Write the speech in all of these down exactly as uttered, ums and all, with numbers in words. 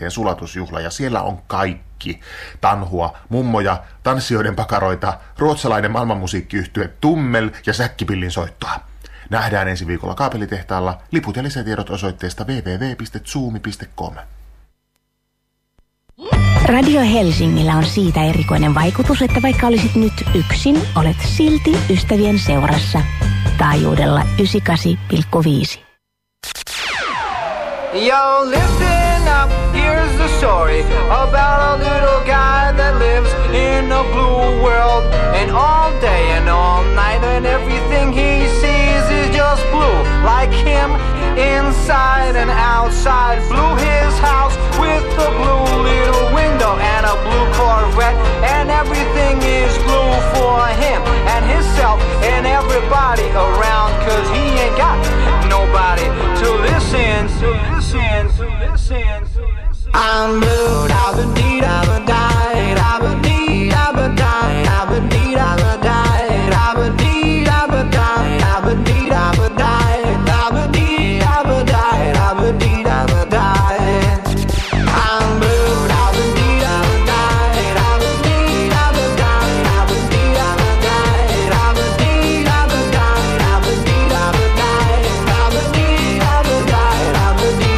sulatusjuhla ja siellä on kaikki. Tanhua, mummoja, tanssijoiden pakaroita, ruotsalainen maailmanmusiikkiyhtye Tummel ja Säkkipillin soittoa. Nähdään ensi viikolla kaapelitehtaalla. Liput ja lisätiedot osoitteesta double-u double-u double-u piste zoomi piste com. Radio Helsingillä on siitä erikoinen vaikutus, että vaikka olisit nyt yksin, olet silti ystävien seurassa. Taajuudella yhdeksänkymmentäkahdeksan pilkku viisi. Yo, listen up, here's the story about a little guy that lives in a blue world. And all day and all night and everything he sees is just blue. Like him, inside and outside. Blue his house with a blue little window and a blue Corvette. And everything is blue for him and himself and everybody around. Cause he ain't got nobody to listen to. Listen, to listen, to listen. I'm blue, I've been deed, I've been died, I've been deed, I've been died, I've been deed, I've been died, I've been deed, I've been died, I've been deed, I've been died, I've been deed, I've been died, I've been deed, I've been died. I'm blue, I've been deed, I've been died, I've been deed, I've been died, I've been deed, I've been died, I've been deed, I've been died, I've been deed, I've been died, I've been deed, I've been died, I've been deed.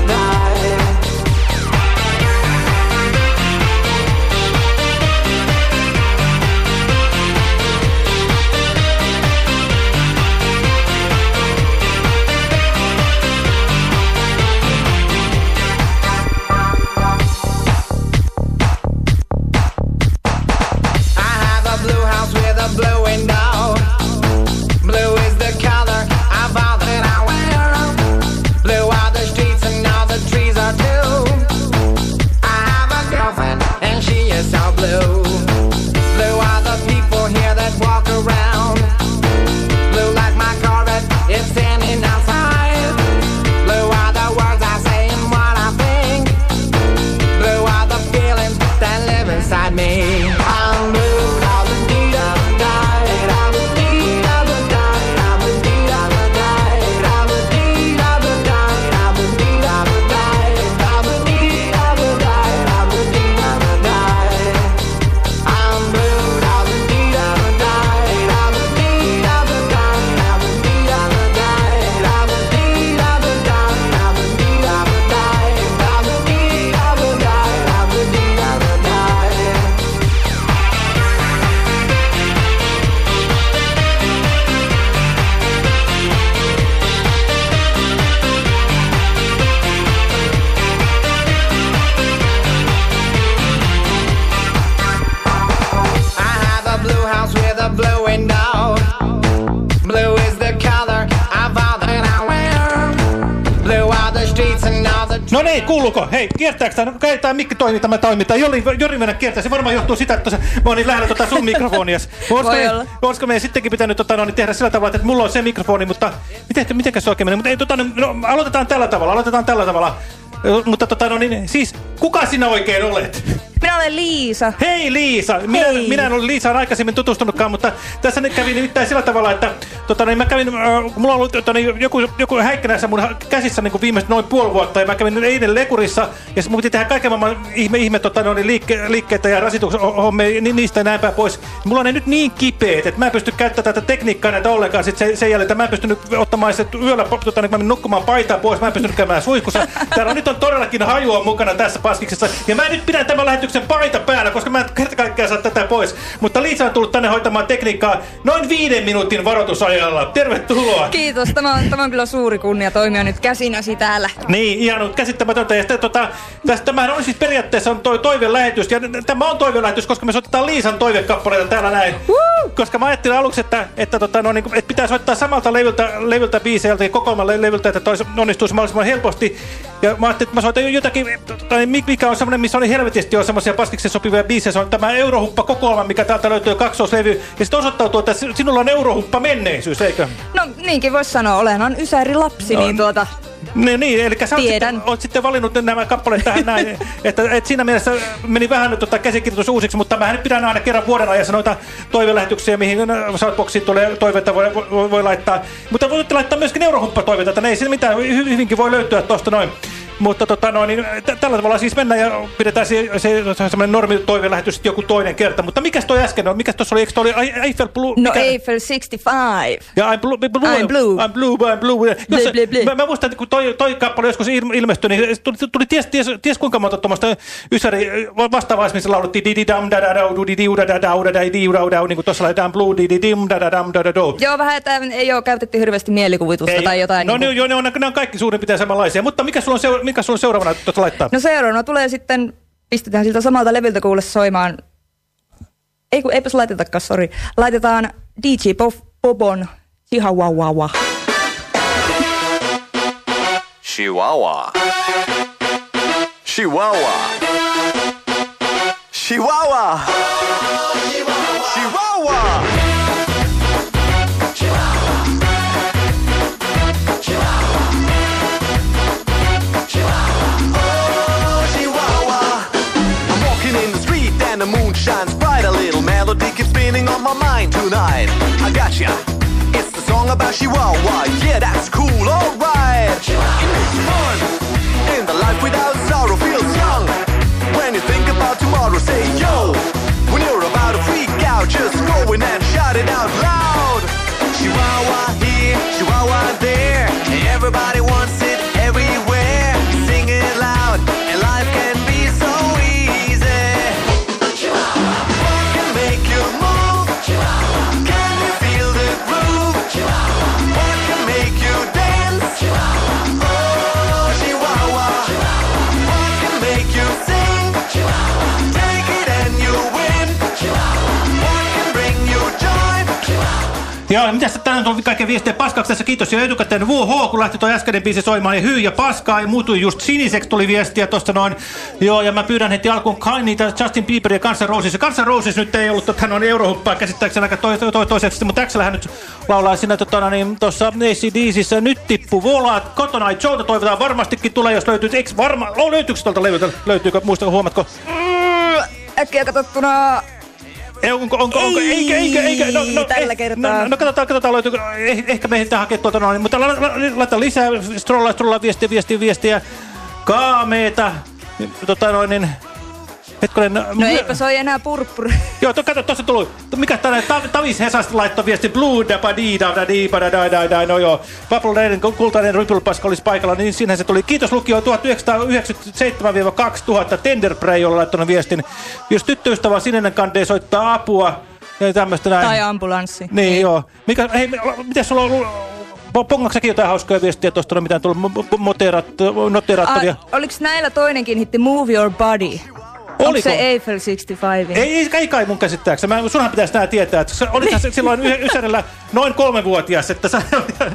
No niin, kuuluuko? Hei, kiertääkö tämä? Tämä mikki toimii, tämä toiminta. Jori, Jori mennä kiertää. Se varmaan johtuu sitä, että mä oon niin lähellä tuota sun mikrofonias. Voi olla. Olisiko meidän sittenkin pitänyt tota, no, niin tehdä sillä tavalla, että mulla on se mikrofoni, mutta miten, mitenkä se oikein menee? Mutta ei, tota, no, aloitetaan tällä tavalla, aloitetaan tällä tavalla. Mutta tota, no, niin, siis, kuka sinä oikein olet? Minä olen Liisa. Hei Liisa! Minä, Hei. minä en ole Liisaan aikaisemmin tutustunutkaan, mutta tässä nyt kävi nimittäin sillä tavalla, että tota, niin mä kävin, äh, mulla on ollut tota, niin, joku, joku häikkä näissä mun käsissä niin kuin viimeiset noin puoli vuotta, ja mä kävin eilen lekurissa, ja mun piti tehdä kaiken maailman ihme, ihme tota, no, niin liikke, liikkeitä ja rasituksen hommia ni, niistä ja näinpä pois. Mulla on ne nyt niin kipeät, että mä en pysty käyttämään tätä tekniikkaa näitä ollenkaan sit sen, sen jälkeen, mä en pystynyt ottamaan se yöllä, tota, niin mä menin nukkumaan paitaa pois, mä en pystynyt käymään suihkussa. Täällä on, nyt on todellakin hajua mukana tässä paskiksessa, ja mä nyt pidän tämän lähetyksen paita päällä, koska mä en kerta kaikkiaan saa tätä pois. Mutta Liisa on tullut tänne hoitamaan tekniikkaa noin viiden minuutin varoitusajalla. Tervetuloa! Kiitos, tämä on, tämä on kyllä suuri kunnia toimia nyt käsinäsi täällä. Niin, ihan käsittämätöntä. Ja sitten, tota, tästä, tämähän on siis periaatteessa on toi toivelähetys, ja tämä on toivelähetys, koska me soitetaan Liisan toivekappaleita täällä näin. Woo! Koska mä ajattelin aluksi, että, että, tota, no, niin, että pitää soittaa samalta levyltä, levyltä biiseiltä ja kokoelman levyltä, että toi onnistuisi mahdollisimman helposti. Ja mä ajattelin, että mä soitan jotakin, tota, mikä on semmoinen, missä oli helvetisti jo semmoisia paskiksi sopivia biisejä. Se on tämä Eurohumppa-kokoelma, mikä täältä löytyy kaksoislevy. Ja sitten osoittautuu, että sinulla on Eurohumppa-menneisyys, eikö? No niinkin voisi sanoa. Olenhan ysäri lapsi, no, niin tuota... Niin, niin, eli sä oot sitten, oot sitten valinnut nämä kappaleet tähän näin, että, että siinä mielessä meni vähän nyt tota käsikirjoitus uusiksi, mutta mä nyt pidän aina kerran vuoden ajassa noita toivelähetyksiä, mihin Shoutboxiin tulee toiveita, voi, voi, voi laittaa. Mutta voitte laittaa myöskin Eurohumppa-toiveita, että ei siinä mitään, hyvinkin voi löytyä tuosta noin. Mutta tota, no, niin, tällä tavalla siis mennään ja pidetään se, se, se semmoinen normitoivelähetys sitten joku toinen kerta. Mutta mikäs toi äsken on? Mikäs tuossa oli? Eikö toi oli Eiffel Blue? No mikä? Eiffel kuusikymmentäviisi. Ja I'm blue. blue I'm blue. I'm blue, I'm blue. Jos, Ble, ble, ble. Mä, mä muistan, että kun toi, toi kappale joskus ilmestyi, niin tuli, tuli ties, ties, ties kuinka monta tuommoista ysäri vastaavaa, missä lauluttiin di-di-dam da-da-dau, di-di-diu-da-da-dau, da-da-di-diu-da-dau, niin kuin tuossa oli I'm blue, di-di-dim, da-da-dam, da-da-dau. Joo, vähän, että ei ole käytetty hirveästi mielikuvitusta ei, tai jotain. No niin kuin... ne, ne, on, ne on kaikki suurin piirtein samanlaisia, mutta mikä sulla on, seura mikä sulla on seuraavana tuota laittaa? No seuraavana tulee sitten, pistetään siltä samalta levyltä kuulle soimaan. Ei kun eipäs laitetakaan, sori. Laitetaan D J Bobon Chihuahua. Chihuahua. Chihuahua. Chihuahua. Chihuahua. The moon shines bright, a little melody keeps spinning on my mind tonight. I gotcha, it's the song about Chihuahua. Yeah, that's cool, alright. It makes fun, and the life without sorrow feels young. When you think about tomorrow, say yo. When you're about to freak out, just go in and shout it out loud. Chihuahua here, Chihuahua there, everybody wants it everywhere. Sing it loud, and life can be so easy. Joo, mitäs tänään on kaikkea viestiä paskaksi tässä? Kiitos jo etukäteen. W H, kun lähti toi äskeinen biisi soimaan, ja hyy ja paskaa, ja muutui just siniseksi, tuli viestiä tosta noin. Joo, ja mä pyydän heti alkuun niitä Justin Bieber ja Guns N' Roses. Ja Guns N' Roses nyt ei ollut tota noin eurohuppaa käsittääkseni aika toi, toi, toi, toiseksi, mutta Axelhän nyt laulaa siinä tota niin tossa A C D C:ssä nyt tippu volaat. Cotton Eye Joe toivotaan varmastikin tulee, jos löytyy. Eikö varma, oh, löytyykö tuolta levyltä? Löytyykö, muistatko, huomatko? Mm, äkkiä katsottuna... Ei, onko, onko, onko, ei, eikä, eikä, eikä, no, no, tällä eh, kertaa. No, no katsotaan, katsotaan, löytyykö, eh, ehkä me ehditään hakea tuolta noin, mutta la, la, laita lisää, strollaa, strollaa, viestiä, viestiä, viestiä, kaameeta, tota noin, niin, hetkonen. No eipä se ole enää purppuri. Joo, to, kato, tuossa tuli, mikä tällainen, Tavis Hesasta laittoi viesti, blue dapa di da da di da da da da, no joo, Pablo Reiden kultainen Ripple-paska olisi paikalla, niin siinähän se tuli. Kiitos lukio tuhatyhdeksänsataayhdeksänkymmentäseitsemän kaksituhatta, Tenderprey, jolla laittanut viestin, jos tyttöystävä sininen kandee soittaa apua, ja tämmöistä näin. Tai ambulanssi. Niin, niin. Joo. Mikä, hei, miten sulla on ollut, pongaksäkin jotain hauskoja viestiä tuosta, no, mitä on tullut noterattavia? Oliko näillä toinenkin hitti Move Your Body? Onko se Eiffel kuusikymmentäviisi? Ei, ei, ei kai mun käsittääkseni. Sunhan pitäisi nää tietää, että olithan se silloin Ysärillä noin kolmevuotias, että sä...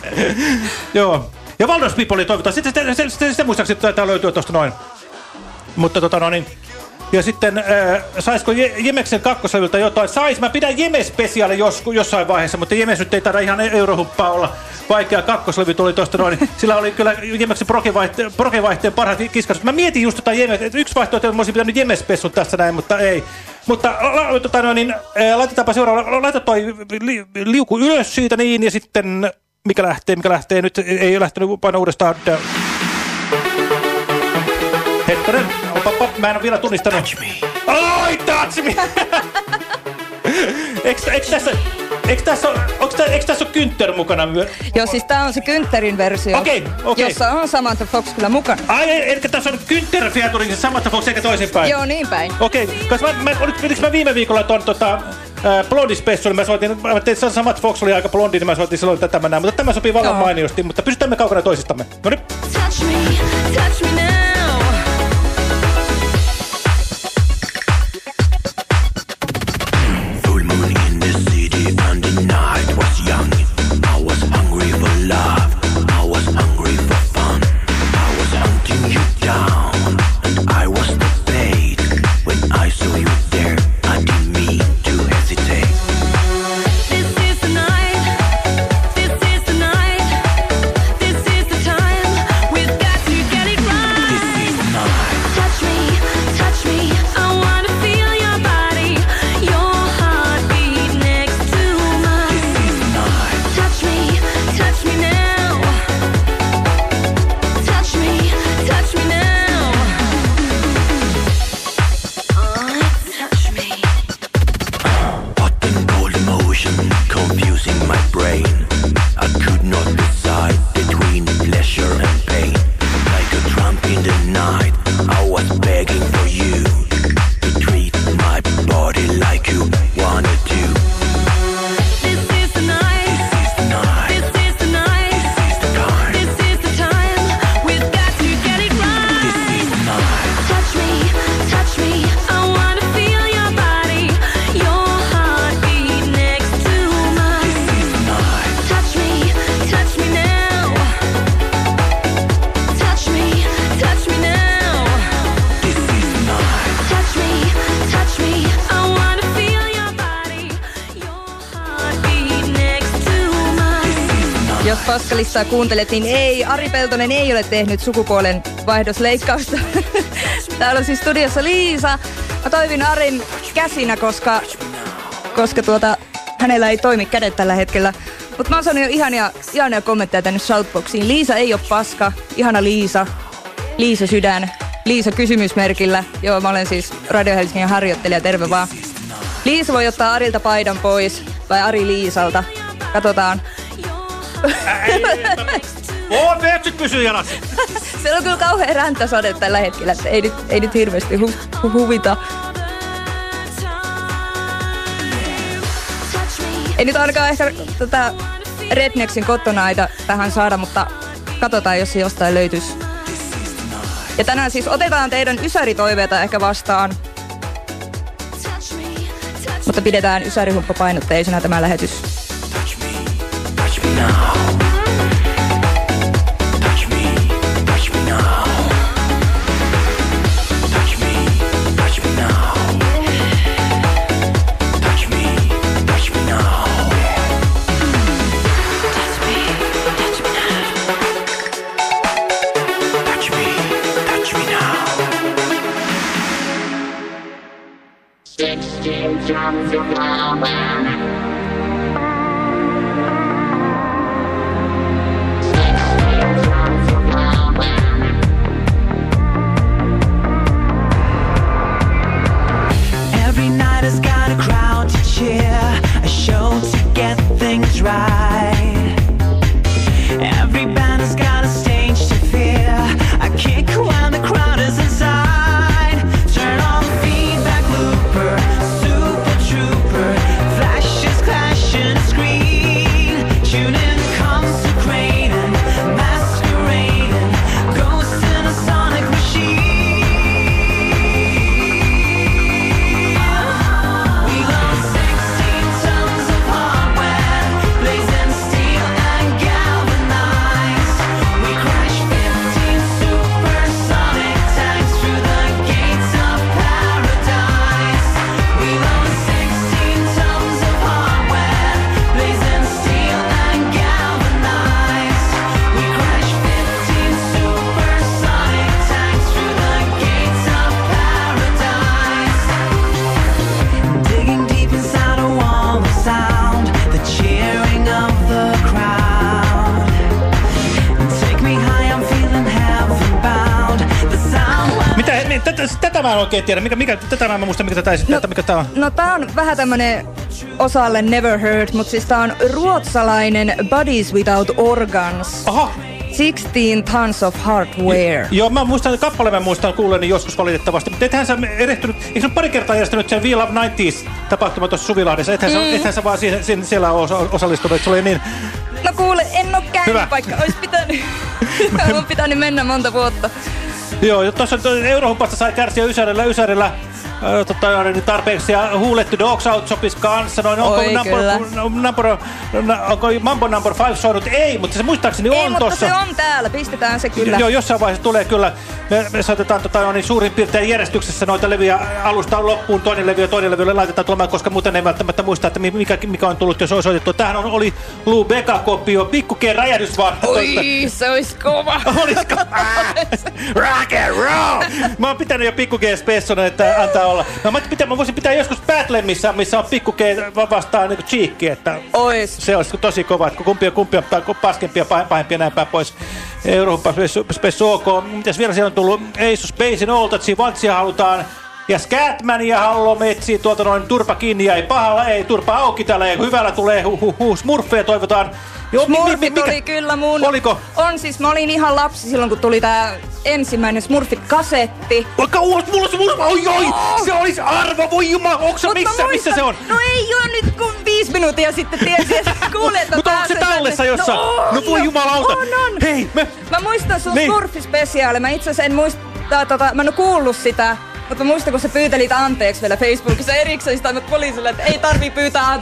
Joo. Ja Valdos People toivotaan. Sitten se, se, se, se muistaakseni, että tää löytyy tuosta noin. Mutta tota no niin... Ja sitten, äh, saisiko Jemeksen kakkoslevyltä jotain? Sais, mä pidän Jemes-spesiaali jos, jossain vaiheessa, mutta Jemes nyt ei taida ihan eurohuppaa olla. Vaikea kakkoslevy tuli tuosta noin. Sillä oli kyllä Jemeksen progevaihteen, progevaihteen parhaat kiskasut. Mä mietin just tota Jemes, että yksi vaihtoehto, että mä olisin pitänyt Jemes-spessun tässä näin, mutta ei. Mutta la, tota noin, niin, äh, laitetaanpa seuraava. Laita toi li, liuku ylös siitä niin, ja sitten mikä lähtee, mikä lähtee. Nyt ei, ei lähtenyt paino uudestaan. Hetkonen, mä en ole vielä tunnistanut. Touch me. Oi, touch me! Eikö, eikö tässä, eikö tässä, onko tässä, eikö tässä ole Günther mukana myös? Joo, siis tää on se Güntherin versio, okay, okay. jossa on Samantha Fox kyllä mukana. Ai, eli tässä on Günther featuring se Samantha Fox eikä toisinpäin? Joo, niin päin. Okei, okay. Koska mä, mä, oliko mä viime viikolla ton tota... Äh, Blondie-spessu, niin mä soitin, mä tein, Samantha Fox oli aika blondi, niin mä soitin silloin tätä mä näin, mutta tämä sopii vallan mainiosti, mutta pysytään kaukana toisistamme. Noniin. Touch me, touch me now. Full moon in the city and the night was young. I was hungry for love, I was hungry for fun. I was hunting you down, and I was the bait. When I saw you there, I didn't mean to hesitate. This is the night, this is the night, this is the time. We've got to get it right. Paskalistaa kuuntelet, niin ei, Ari Peltonen ei ole tehnyt sukupuolen vaihdosleikkausta. Täällä on siis studiossa Liisa. Mä toivin Arin käsinä, koska, koska tuota, hänellä ei toimi kädet tällä hetkellä. Mutta mä oon saanut jo ihania, ihania kommentteja tänne Shoutboxiin. Liisa ei ole paska. Ihana Liisa. Liisa sydän. Liisa kysymysmerkillä. Joo, mä olen siis Radio Helsingin harjoittelija. Terve vaan. Liisa voi ottaa Arilta paidan pois. Vai Ari Liisalta. Katsotaan. Oo, Petsyt pysyy jalassa. Se on kyllä kauhean räntäsade tällä hetkellä. Että ei nyt, ei nyt hirveästi hu, hu, huvita. Ei nyt ainakaan ehkä tätä Rednexin kotonaita tähän saada, mutta katsotaan, jos se jostain löytyisi. Ja tänään siis otetaan teidän ysäritoiveita ehkä vastaan. Mutta pidetään ysärihumppapainotteisena tämä lähetys. Touch me, touch me now. Touch me, touch me now. Touch me, touch me now. Touch me, touch me now. Touch me, touch me now. Touch me, touch me now. Sixteen drums of lava. Every night has got a crowd to cheer, a show to get things right. Every band has got a stage to fear, a kick when the crowd is inside. Turn on the feedback looper, super trooper, flashes clash and screen. Tune in, consecrating, masquerading, ghosts in a sonic machine. Tätä, tätä mä en oikein tiedä. Mikä, mikä, tätä mä en muista, mikä tätä esittää. No, mikä tää on? No tää on vähän tämmönen osalle never heard, mutta siis tää on ruotsalainen Bodies Without Organs. Aha. sixteen Tons of Hardware. Joo, mä muistan, kappaleen mä muistan kuulleeni joskus valitettavasti, mutta ethän sä erehtynyt, eikö sä pari kertaa järjestänyt sen We Love nineties -tapahtuma tuossa Suvilahdessa? Ethän, mm. sä, ethän sä vaan siihen, siihen, siellä osa, osallistunut, että se oli niin... No kuule, en oo käynyt, vaikka ois pitänyt, on pitänyt mennä monta vuotta. Joo, tuossa Eurohumpasta sai kärsiä Ysärillä, Ysärillä äh, tota, niin tarpeeksi ja huulettu Dogs Out sopis kanssa. Noin, onko, Oi, number, number, onko Mambo number five soinut? Ei, mutta se muistaakseni Ei, on mutta tossa. se on täällä, pistetään se kyllä. Joo, jossain vaiheessa tulee kyllä. Me, me soitetaan tota, niin suurin piirtein järjestyksessä noita levyjä alusta loppuun. Toinen levy ja toinen levy laitetaan tulemaan, koska muuten ei välttämättä muista, että mikä, mikä on tullut, jos on soitettu. Tämähän on, oli Lou Bega-kopio, Pikku G räjähdysvaara. Oi, se ois kova. Olisiko? Rock and roll! Mä oon pitänyt jo Pikku G spessonen, että antaa olla. No, mä, pitää, mä voisin pitää joskus Battle, missä, missä on Pikku G vastaan niin Cheekki, että ois. Se olisi tosi kova, että kumpia kumpia tai paskempia, pahempia näin päin pois. Eurooppa Spessu OK. Mitäs vielä siellä on tullut? Ace of Spacein Oltatsi, Vantsia halutaan. Ja Scatmania haluamme etsiä tuolta noin turpa kiinni ja ei pahalla, ei turpa auki täällä, ei hyvällä tulee hu hu hu. Smurfeja toivotaan. Joo, Smurfit mi, mi, oli kyllä mun. Oliko? On siis, mä olin ihan lapsi silloin, kun tuli tää ensimmäinen Smurfit-kasetti. Vaikka ulos, mulla se mulla, oi oi, oh. Se olisi arvo, voi jumala, onko se missä, muistan, missä se on? No ei oo nyt kun viisi minuuttia sitten tiesi, että kuulet on. Mutta onko se tallessa jossain? No, no voi jumalauta. On, on. Hei, me... Mä muistan sun niin. Smurfi-spesiaali, mä itse asiassa en muista, tota, mä en oo kuullut sitä. Mutta mä muistan, kun sä pyytelit anteeksi vielä Facebookissa erikseen, sitä annat poliisille, että ei tarvii pyytää anteeksi.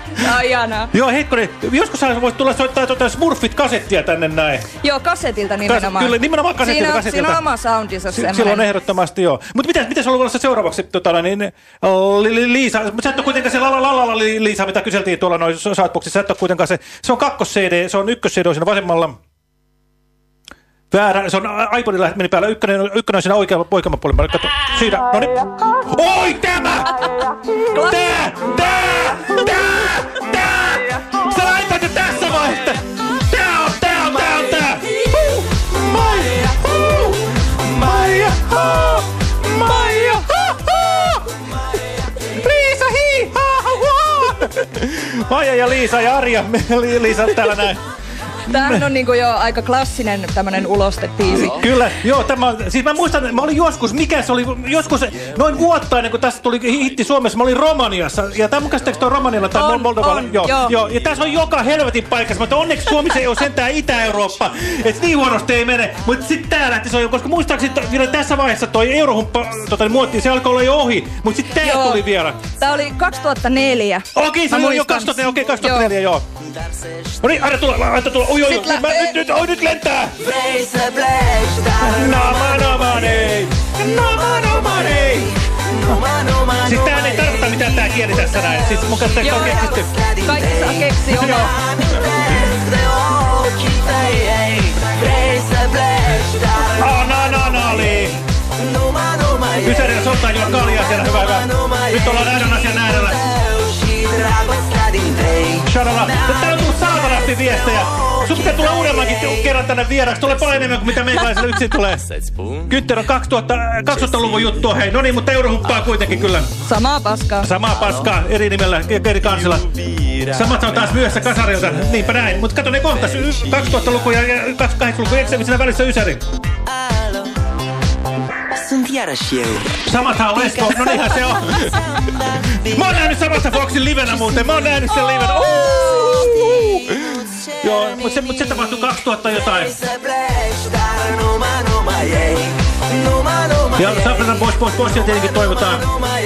Tää on ihanaa. Joo, hetkone. Joskus sä voit tulla soittaa tuota Smurfit-kasettia tänne näin. Joo, kasetilta nimenomaan. Kyllä, nimenomaan kasetilta. Siinä, kasetilta. siinä on oma soundinsa semmoinen. Silloin ehdottomasti joo. Mutta mitäs, mitäs on ollut seuraavaksi, tota, niin, li, li, Liisa, mutta sä et ole kuitenkaan se la la la la Liisa, mitä kyseltiin tuolla noissa Shoutboxissa, sä et ole kuitenkaan se, se on kakkos-C D, se on ykkös-C D siinä vasemmalla. Väärä, se on iPodilla meni päällä, ykkönen, ykkönen on siinä oikealla oikeamman puolella. Kato, siinä, no niin. Oi, tämä! Tää! Tää! Tää! Tää! Sä laitat jo tässä vaiheessa! Tää on, tää on, tää on, tää! Huh! Maija! Huh! Maija! Huh! Maija! Huh! Huh! Liisa! Hii! Ha! Ha! Maija ja Liisa ja Arja. Liisa on täällä näin. Tämähän on niinku jo aika klassinen tämmönen ulostetiisi. Kyllä, joo, tämä, siis mä muistan, mä olin joskus, mikä se oli, joskus noin vuotta ennen kuin tästä tuli hitti Suomessa, mä olin Romaniassa, ja tämä mun käsittääks toi Romanialla tai on, Moldovalla, on, joo, joo. joo, ja tässä on joka helvetin paikassa, mutta onneksi Suomi se ei ole sentään Itä-Eurooppa, että niin huonosti ei mene, mutta sitten tää lähti se, koska muistaakseni to, vielä tässä vaiheessa toi eurohumppa tota, muotti, se alkoi olla jo ohi, mutta sitten tää joo. tuli vielä. Tää oli kaksituhattaneljä. Okei, se oli jo kaksituhattaneljä, okei, kaksituhattaneljä, joo. No niin, aina tulla, aina tulla, oi, oi, oi, mä, nyt, nyt, oi, nyt lentää! Noma, noma, nei! Noma, noma, nei! Siis tää ei tarkoita mitään tää kieli tässä näin, siis mun kanssa tää on keksitty. Kaikki saa keksi omaa. Oh, no, no, no, oli! Ysärillä soltaan juo kaljaa siellä, hyvä, hyvä. Nyt ollaan nähdään asian nähdällä. Shadala. Täällä on tullut saatanasti viestejä. Sun pitää tulla uudemmankin kerran tänne vieraksi. Tulee paljon enemmän kuin mitä meikäläisellä yksin tulee. Kytter on kaksituhattaluvun juttua. Hei, no niin, mutta eurohumppaa kuitenkin kyllä. Samaa paskaa. Samaa paskaa, eri nimellä, eri kansilla. Samat on taas myöhässä kasarilta. Niinpä näin. Mutta kato ne kohtas. kaksituhattaluku ja kaksituhattakahdeksanluku. Eikö se siinä välissä ysäri? Samathan on Lesko, no niinhän se on. Mä oon nähnyt Samantha Foxin livenä muuten, mä oon nähnyt sen livenä. Uuuu. Joo, mut se, mut se tapahtui kaksituhatta jotain. Ja Sabrina Boys Boys Boysia tietenkin toivotaan.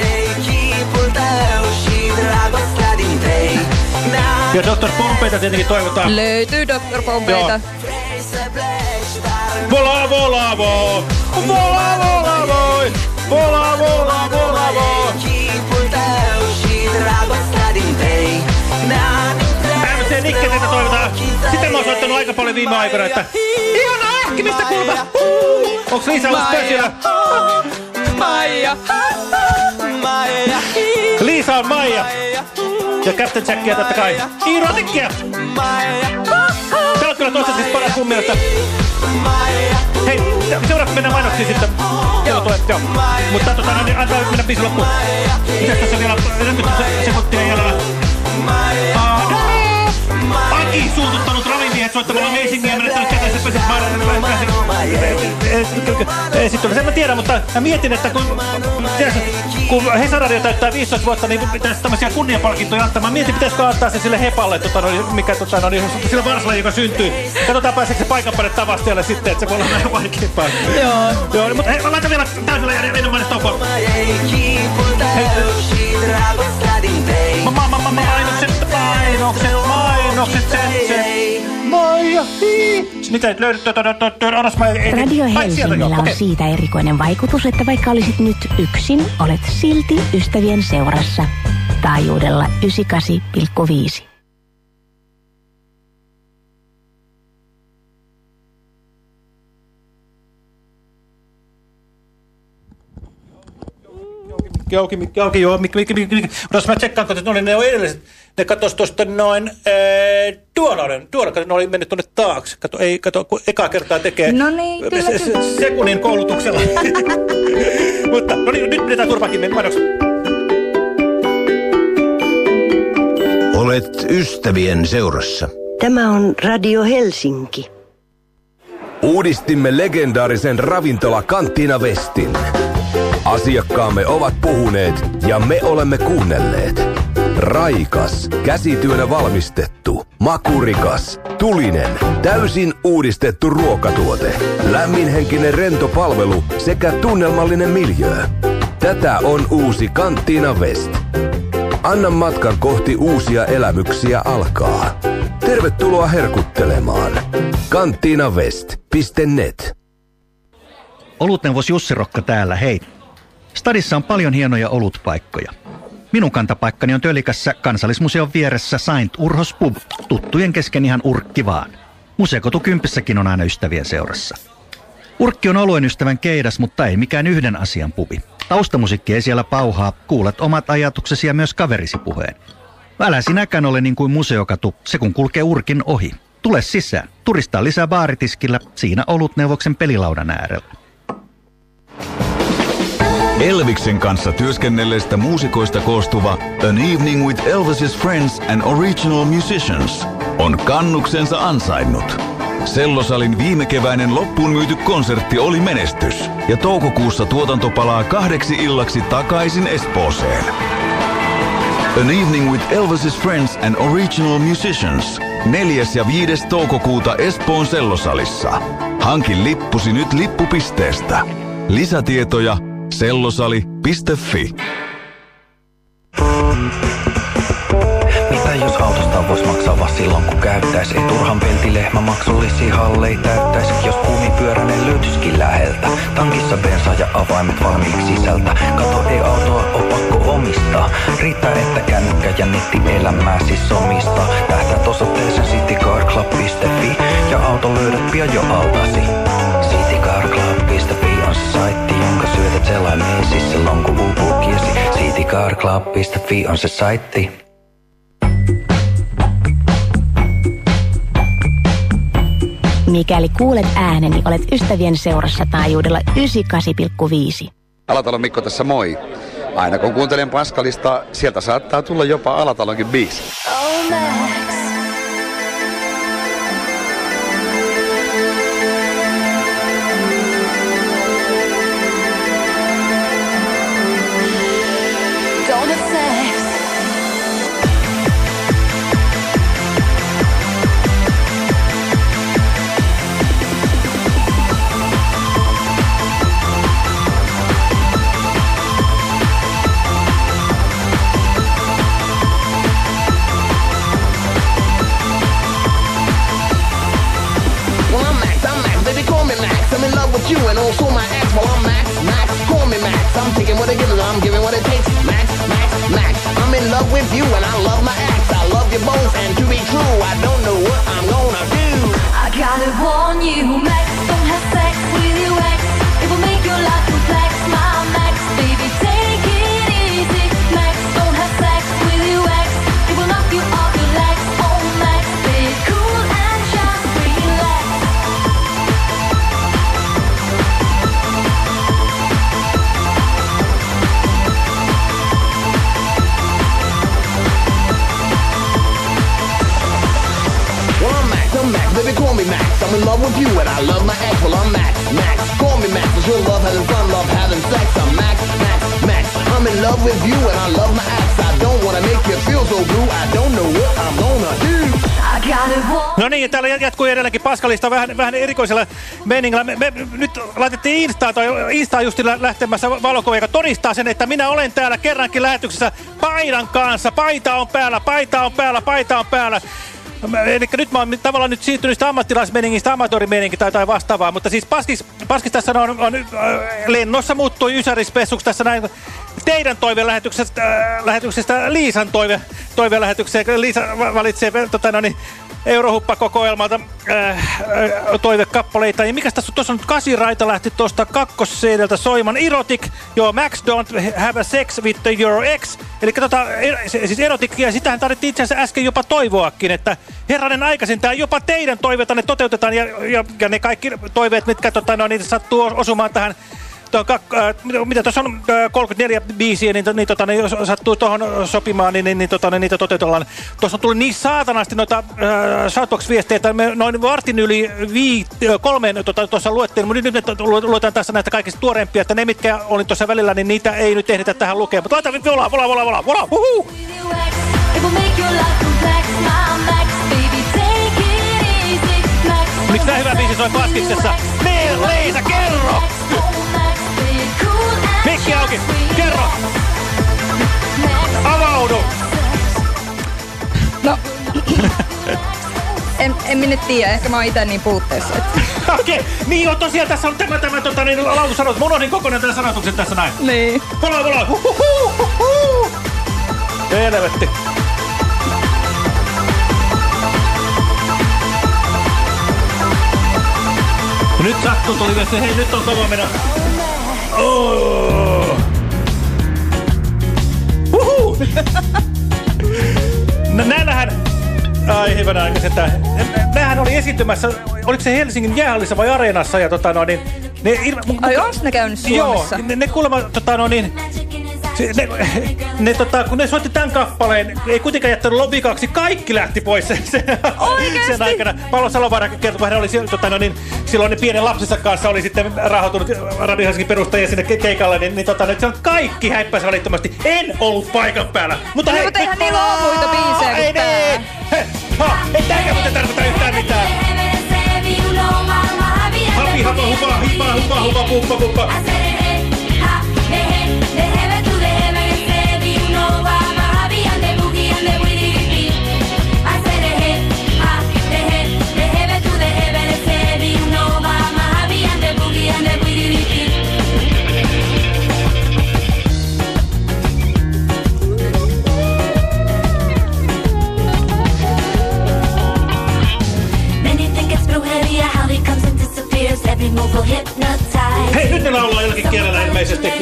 Ja doktor Pompeita tietenkin toivotaan. Löytyy doktor Pompeita. Vola, vola, vo. Vola, vola, voi. Vola, vola, vola, vo. M C Nikketeitä toivotaan. Sitä mä oon soittanut aika paljon viime aikoina, että ihanaa ähkimistä kulma. Onks Liisa ollut pösillä? Maija. Liisa on Maija. Ja Captain Jackia totta kai. Iirotikkia. Tää on kyllä tossa siis paras mun mielestä. Hei, seuraavaksi mennään mainoksiin sitten. Joo, tulee, joo. Mutta tota, antaa mennä biisi loppuun. Mitäs tässä vielä neljäkymmentä sekuntia jäljellä? Aki suututtanut ravimiehet soittamalla Amazingia ja menettänyt käteiset pesit esittelyssä. En mä tiedä, mutta mä mietin, että kun, tiedätkö, kun Hesaradio täyttää viisitoista vuotta, niin pitäisi tämmöisiä kunniapalkintoja antaa. Mä mietin, pitäisikö antaa se sille Hepalle, tota, mikä tota, no, sille varslalle, joka syntyy. Katsotaan, pääseekö se paikan päälle Tavastialle sitten, että se voi olla vähän vaikeampaa. Joo. Joo, mutta hei, mä laitan vielä täysillä ja enemmän taukoa. Ma, ma, ma, ma, mainokset, mainokset, mainokset, se, se. Maija, hii. Mitä et löydät? Radio Helsingillä on siitä erikoinen vaikutus, että vaikka olisit nyt yksin, olet silti ystävien seurassa. Taajuudella yhdeksänkymmentäkahdeksan pilkku viisi. Jauki, Mikki, Jauki, joo, Mikki, Mikki, Mikki, Mikki. Otas mä tsekkaan, kun ne oli ne edelliset. Ne katos tuosta noin, ee, tuolla, tuolla, ne oli mennyt tuonne taakse. Kato, ei, kato, kun ekaa kertaa tekee no niin, kyllä, se, se, sekunnin koulutuksella. Mutta, no niin, nyt pidetään turvakin meidän mainoksi. Olet ystävien seurassa. Tämä on Radio Helsinki. Uudistimme legendaarisen ravintola Kanttina Westin. Asiakkaamme ovat puhuneet ja me olemme kuunnelleet. Raikas, käsityönä valmistettu, makurikas, tulinen, täysin uudistettu ruokatuote, lämminhenkinen rento palvelu sekä tunnelmallinen miljöö. Tätä on uusi Kanttina West. Anna matkan kohti uusia elämyksiä alkaa. Tervetuloa herkuttelemaan. kanttiinavest piste net. Olutneuvos Jussi Rokka täällä, hei. Stadissa on paljon hienoja olutpaikkoja. Minun kantapaikkani on Tölikässä Kansallismuseon vieressä Saint Urhos Pub, tuttujen kesken ihan urkki vaan. Museokotu Kymppissäkin on aina ystävien seurassa. Urkki on oluen ystävän keidas, mutta ei mikään yhden asian pubi. Taustamusiikki ei siellä pauhaa, kuulet omat ajatuksesi ja myös kaverisi puheen. Älä sinäkään ole niin kuin museokatu, se kun kulkee urkin ohi. Tule sisään, turistaa lisää baaritiskillä, siinä Olutneuvoksen pelilaudan äärellä. Elviksen kanssa työskennelleistä muusikoista koostuva An Evening with Elvis's Friends and Original Musicians on kannuksensa ansainnut. Sellosalin viime keväinen loppuun myyty konsertti oli menestys ja toukokuussa tuotanto palaa kahdeksi illaksi takaisin Espooseen. An Evening with Elvis's Friends and Original Musicians neljäs ja viides toukokuuta Espoon Sellosalissa. Hankin lippusi nyt lippupisteestä. Lisätietoja sellosali piste fi. Mitä jos autosta vois maksaa vaan silloin kun käyttäis? Ei turhan peltilehmä maksullisia hallei täyttäis. Jos kumipyöränen löytyskin läheltä. Tankissa bensa ja avaimet valmiiksi sisältä. Kato, ei autoa oo pakko omistaa. Riittää että kännykkä ja nettielämää siis omistaa. Tähtäät osoitteeseen citycarclub piste fi ja auto löydät pian jo altasi. citycarclub piste fi on se saitti, jonka syötät selaimeen silloin kun uupuu kiesi. citycarclub piste fi on se saitti. Mikäli kuulet ääneni, olet ystävien seurassa taajuudella yhdeksänkymmentäkahdeksan pilkku viisi. Alatalon Mikko tässä moi. Aina kun kuuntelen Paskalista, sieltä saattaa tulla jopa Alatalonkin biisi. Oh, Max. Don't have sex. I'm in love with you and also my ex. Well, I'm Max, Max, call me Max. I'm taking what it gives, I'm giving what it takes. Max, Max, Max. I'm in love with you and I love my ex. I love you both and to be true, I don't know what I'm gonna do. I gotta warn you, Max, don't have sex with your ex. It will make your life complex, my Max. Baby, take it easy. Max, don't have sex with your ex. It will knock you off your legs. Oh, Max, stay cool and just relax. Max, baby, call me Max. I'm in love with you and I love my ex. Well, I'm Max, Max, call me Max. Cause you'll love having fun, love having sex. I'm Max, Max, Max. I'm in love with you and I love my ex. I don't wanna make you feel so blue. I don't know what I'm gonna do. No niin, täällä jatkuu edelleenkin Paskalista vähän, vähän erikoisella meningillä. Me, me, nyt laitettiin Instaan, tai Instaan just lähtemässä valokuva, joka todistaa sen, että minä olen täällä kerrankin lähetyksessä paidan kanssa. Paita on päällä, paita on päällä, paita on päällä. Eli nyt mä oon tavallaan nyt siirtynyt sitä ammattilaismeningistä amatöörimeningistä tai, tai vastaavaa, mutta siis Paskis, Paskis tässä on, on äh, lennossa muuttui Ysärispessuksi tässä näin teidän toivelähetyksestä äh, lähetyksestä Liisan toive, toivelähetykseen. Liisa valitsee tota, no niin, Eurohuppa-kokoelmalta äh, toivekappaleita. Ja mikäs tässä on? Tuossa on kasiraita lähti tuosta kakkosseideltä soiman. Erotic, joo, Max don't have a sex with your ex. Eli tota, er, siis Erotic, ja sitähän tarvittiin itse asiassa äsken jopa toivoakin, että herranen aikaisin, tää jopa teidän toiveita ne toteutetaan, ja, ja, ja ne kaikki toiveet, mitkä tota, no, niitä sattuu osumaan tähän. Äh, mitä tuossa on äh, kolmekymmentäneljä biisiä, niin, niin tota, ne sattuu tuohon sopimaan, niin, niin, niin tota, ne, niitä toteutellaan. Tuossa on tullut niin saatanasti noita äh, Shoutbox-viestejä, että me noin vartin yli vii, äh, kolmeen tuossa tota, luettiin, mutta nyt, nyt luetaan tässä näitä kaikista tuoreempia, että ne mitkä olin tuossa välillä, niin niitä ei nyt ehditä tähän lukea. Mutta laita volaa, volaa, volaa, volaa, volaa, huhuu! Miksi nää hyvä biisi soi Paskiksessa? Niin, Liisa, kerro! Mikki auki, kerro! Avaudu! nyt tiedä, ehkä mä oon ite niin puutteessa. Okei, okay. Niin on tosiaan tässä on tämä, tämä tota, niin, lautusanotus. Mä unohdin kokonaan tämän sanotuksen tässä näin. Niin. Pola, pola, huhuhu, huhuhu. Helvetti. Nyt sattuu tuli myös, hei nyt on kova mennä. Oh. Huhuu. Näillähän, ai hyvänä aika sentään. Nämähän oli esiintymässä, oliko se Helsingin jäähallissa vai Areenassa ja tota no niin. Ne, ai onks ne käynyt Suomessa? Joo, ne, ne kuulemma tota no niin. Ne, ne, tota, kun ne soitti tämän kappaleen, ei kuitenkaan jättänyt lobikaksi, kaikki lähti pois sen, sen, sen aikana. Paolo Salovaara kertoi, kun hän oli tota, no, niin, silloin ne pienen lapsensa kanssa oli sitten rahoitunut Radio Helsingin perustajia sinne ke keikalle, niin, niin tota, se on kaikki häippäisi välittömästi. En ollut paikan päällä. Mutta no, hei, mutta eihän niillä ole muita biisejä kuin tää. Ei tääkään muuten tarkoita yhtään mitään. Hapi, hapa, hupa, hipa, hupa, hupa, puppa, puppa. Hei, nyt ne laulaa jollakin kielellä ilmeisesti.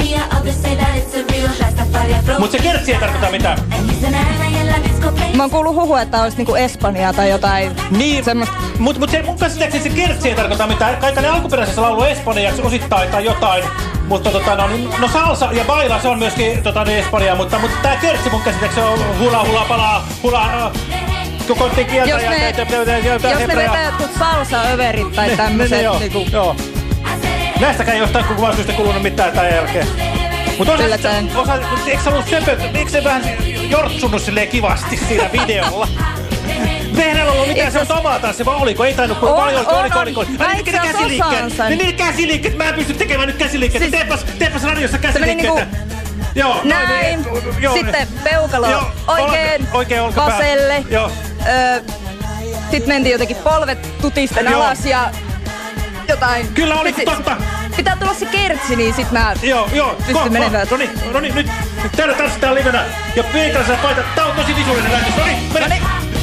Mut se kertsi ei tarkoita mitään. Mä oon kuullut huhua, että olisi niinku Espanjaa tai jotain niin, semmoista. Mut, mut se mun käsittääkseni se kertsi ei tarkoita mitään. Kaikki ne alkuperäisessä laulu espanjaksi osittain tai jotain. Mutta tota, no, no salsa ja baila se on myöskin tota, niin espanjaa, mutta, mutta tää kertsi mun käsittääkseni on hula hula palaa, hula... Uh, kieltä jos ne, ja teitä, teitä, jos ne vetää jotkut salsa-överit tai tämmöset ne, ne, niinku... Joo. Näistäkään ei jostain kuvaustystä kulunut mitään tämän jälkeen. Mutta osa, osa, eikö se ollut söpö, eikö se vähän jortsunut silleen kivasti siinä videolla? Eihän näillä ollut mitään, se on omaa tanssi, vai oliko? Ei tainnut, kun paljon oliko, oliko, oliko. Ai niitä käsiliikkeet, ne niitä käsiliikkeet, mä en pysty tekemään nyt käsiliikkeet. Siis, teepäs, teepäs radiossa käsiliikkeitä. Joo, näin, noin, joo, sitten peukalo joo, oikein, oikein vaselle. Joo. Öö, sitten mentiin jotenkin polvet tutisten joo. alas ja jotain. Kyllä oli sit, totta. Pitää tulla se kertsi, niin sit mä joo, joo. pystyn menemään. No niin, no niin, nyt, nyt täällä tanssitaan livenä. Ja Petrasella paita, tää on tosi visuaalinen lähetys. No niin, mene.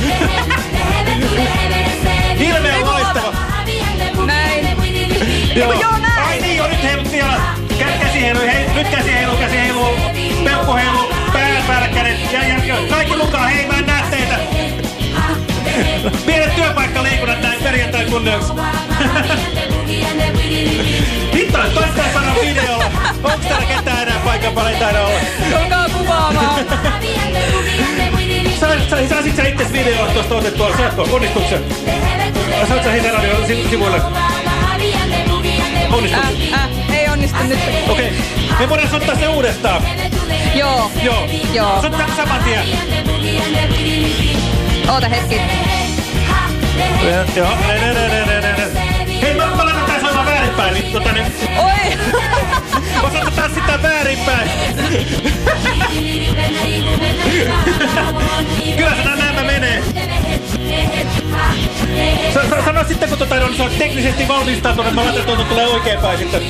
Ilme on loistava. Näin. Joo, joo näin. Ai niin, jo nyt heilut vielä. Käsi heilu, hei, nyt käsi heilu, käsi heilu. Peukku heilu, pää päällä kädet. Ja, ja, ja kaikki mukaan, hei mä en näe teitä. Pienet työpaikkaliikunnat näin perjantain kunniaksi. Hittaa, toista ei sano videolla. Onks täällä ketään enää paikan päällä? Ei taida olla. Olkaa kuvaamaan. Saisit sä itses videoa tuosta otettua? Saatko? Onnistuksen? Saat sä Hisa Radio sivuille? Onnistuksen? Äh, äh, ei onnistu nyt. Okei. Okay. Me voidaan soittaa se uudestaan. Joo. Joo. Joo. Soitetaanko saman tien? Oota hetki. Joo. Hei, mä laitan tää soimaan väärinpäin. Niin, tota, niin. Oi! Osaatko tanssittaa väärinpäin? Kyllä se nämä menee. Sano sitten, kun tota, on, se on teknisesti valmistautunut, mä laitan tuolta tulee oikeinpäin sitten.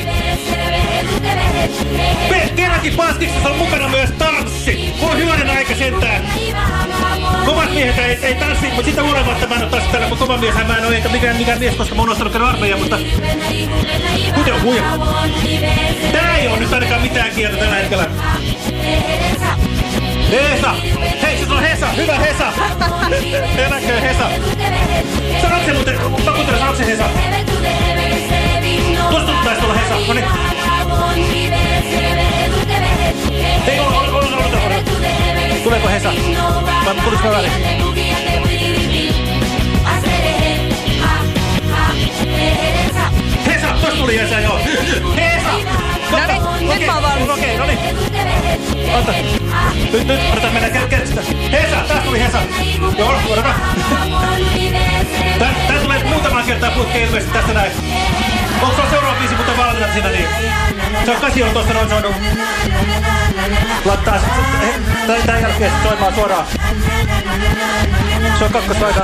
Kerrankin paskiksessa on mukana myös tanssi. Voi hyvänen aika sentään. Kovat miehet ei, ei tanssi, mutta sitten huolimatta mä en ole tanssi täällä, kun kova mieshän mä en ole, eikä mikään, mikään mies, koska mä oon nostanut kerran armeija, mutta... Kuten on huija. Tää ei oo nyt ainakaan mitään kieltä tällä hetkellä. Hesa! Hei, se on Hesa! Hyvä Hesa! Eläköön Hesa! Sanot se muuten, pakutella, sanot se Hesa! Tuosta taisi olla Hesa, noniin! Hei, olla, olla, olla, olla, olla! Tuleeko Hesa? Vai tulis mä väärin? Hesa! Tuosta tuli Hesa, joo! Hesa! Noniin, nyt mä oon valmis. Okei, noniin! Ota! Nyt, nyt, odotaan mennä kertsistä. Hesa, taas tuli Hesa. Joo, odota. Tää, tää tulee muutaman kertaa putkeen ilmeisesti tästä näin. Onko se on seuraava biisi muuten valmiina siinä niin? Se on Kasi on tosta noin soinut. Laittaa sit, tän jälkeen sit soimaan suoraan. Se on kakkosraita.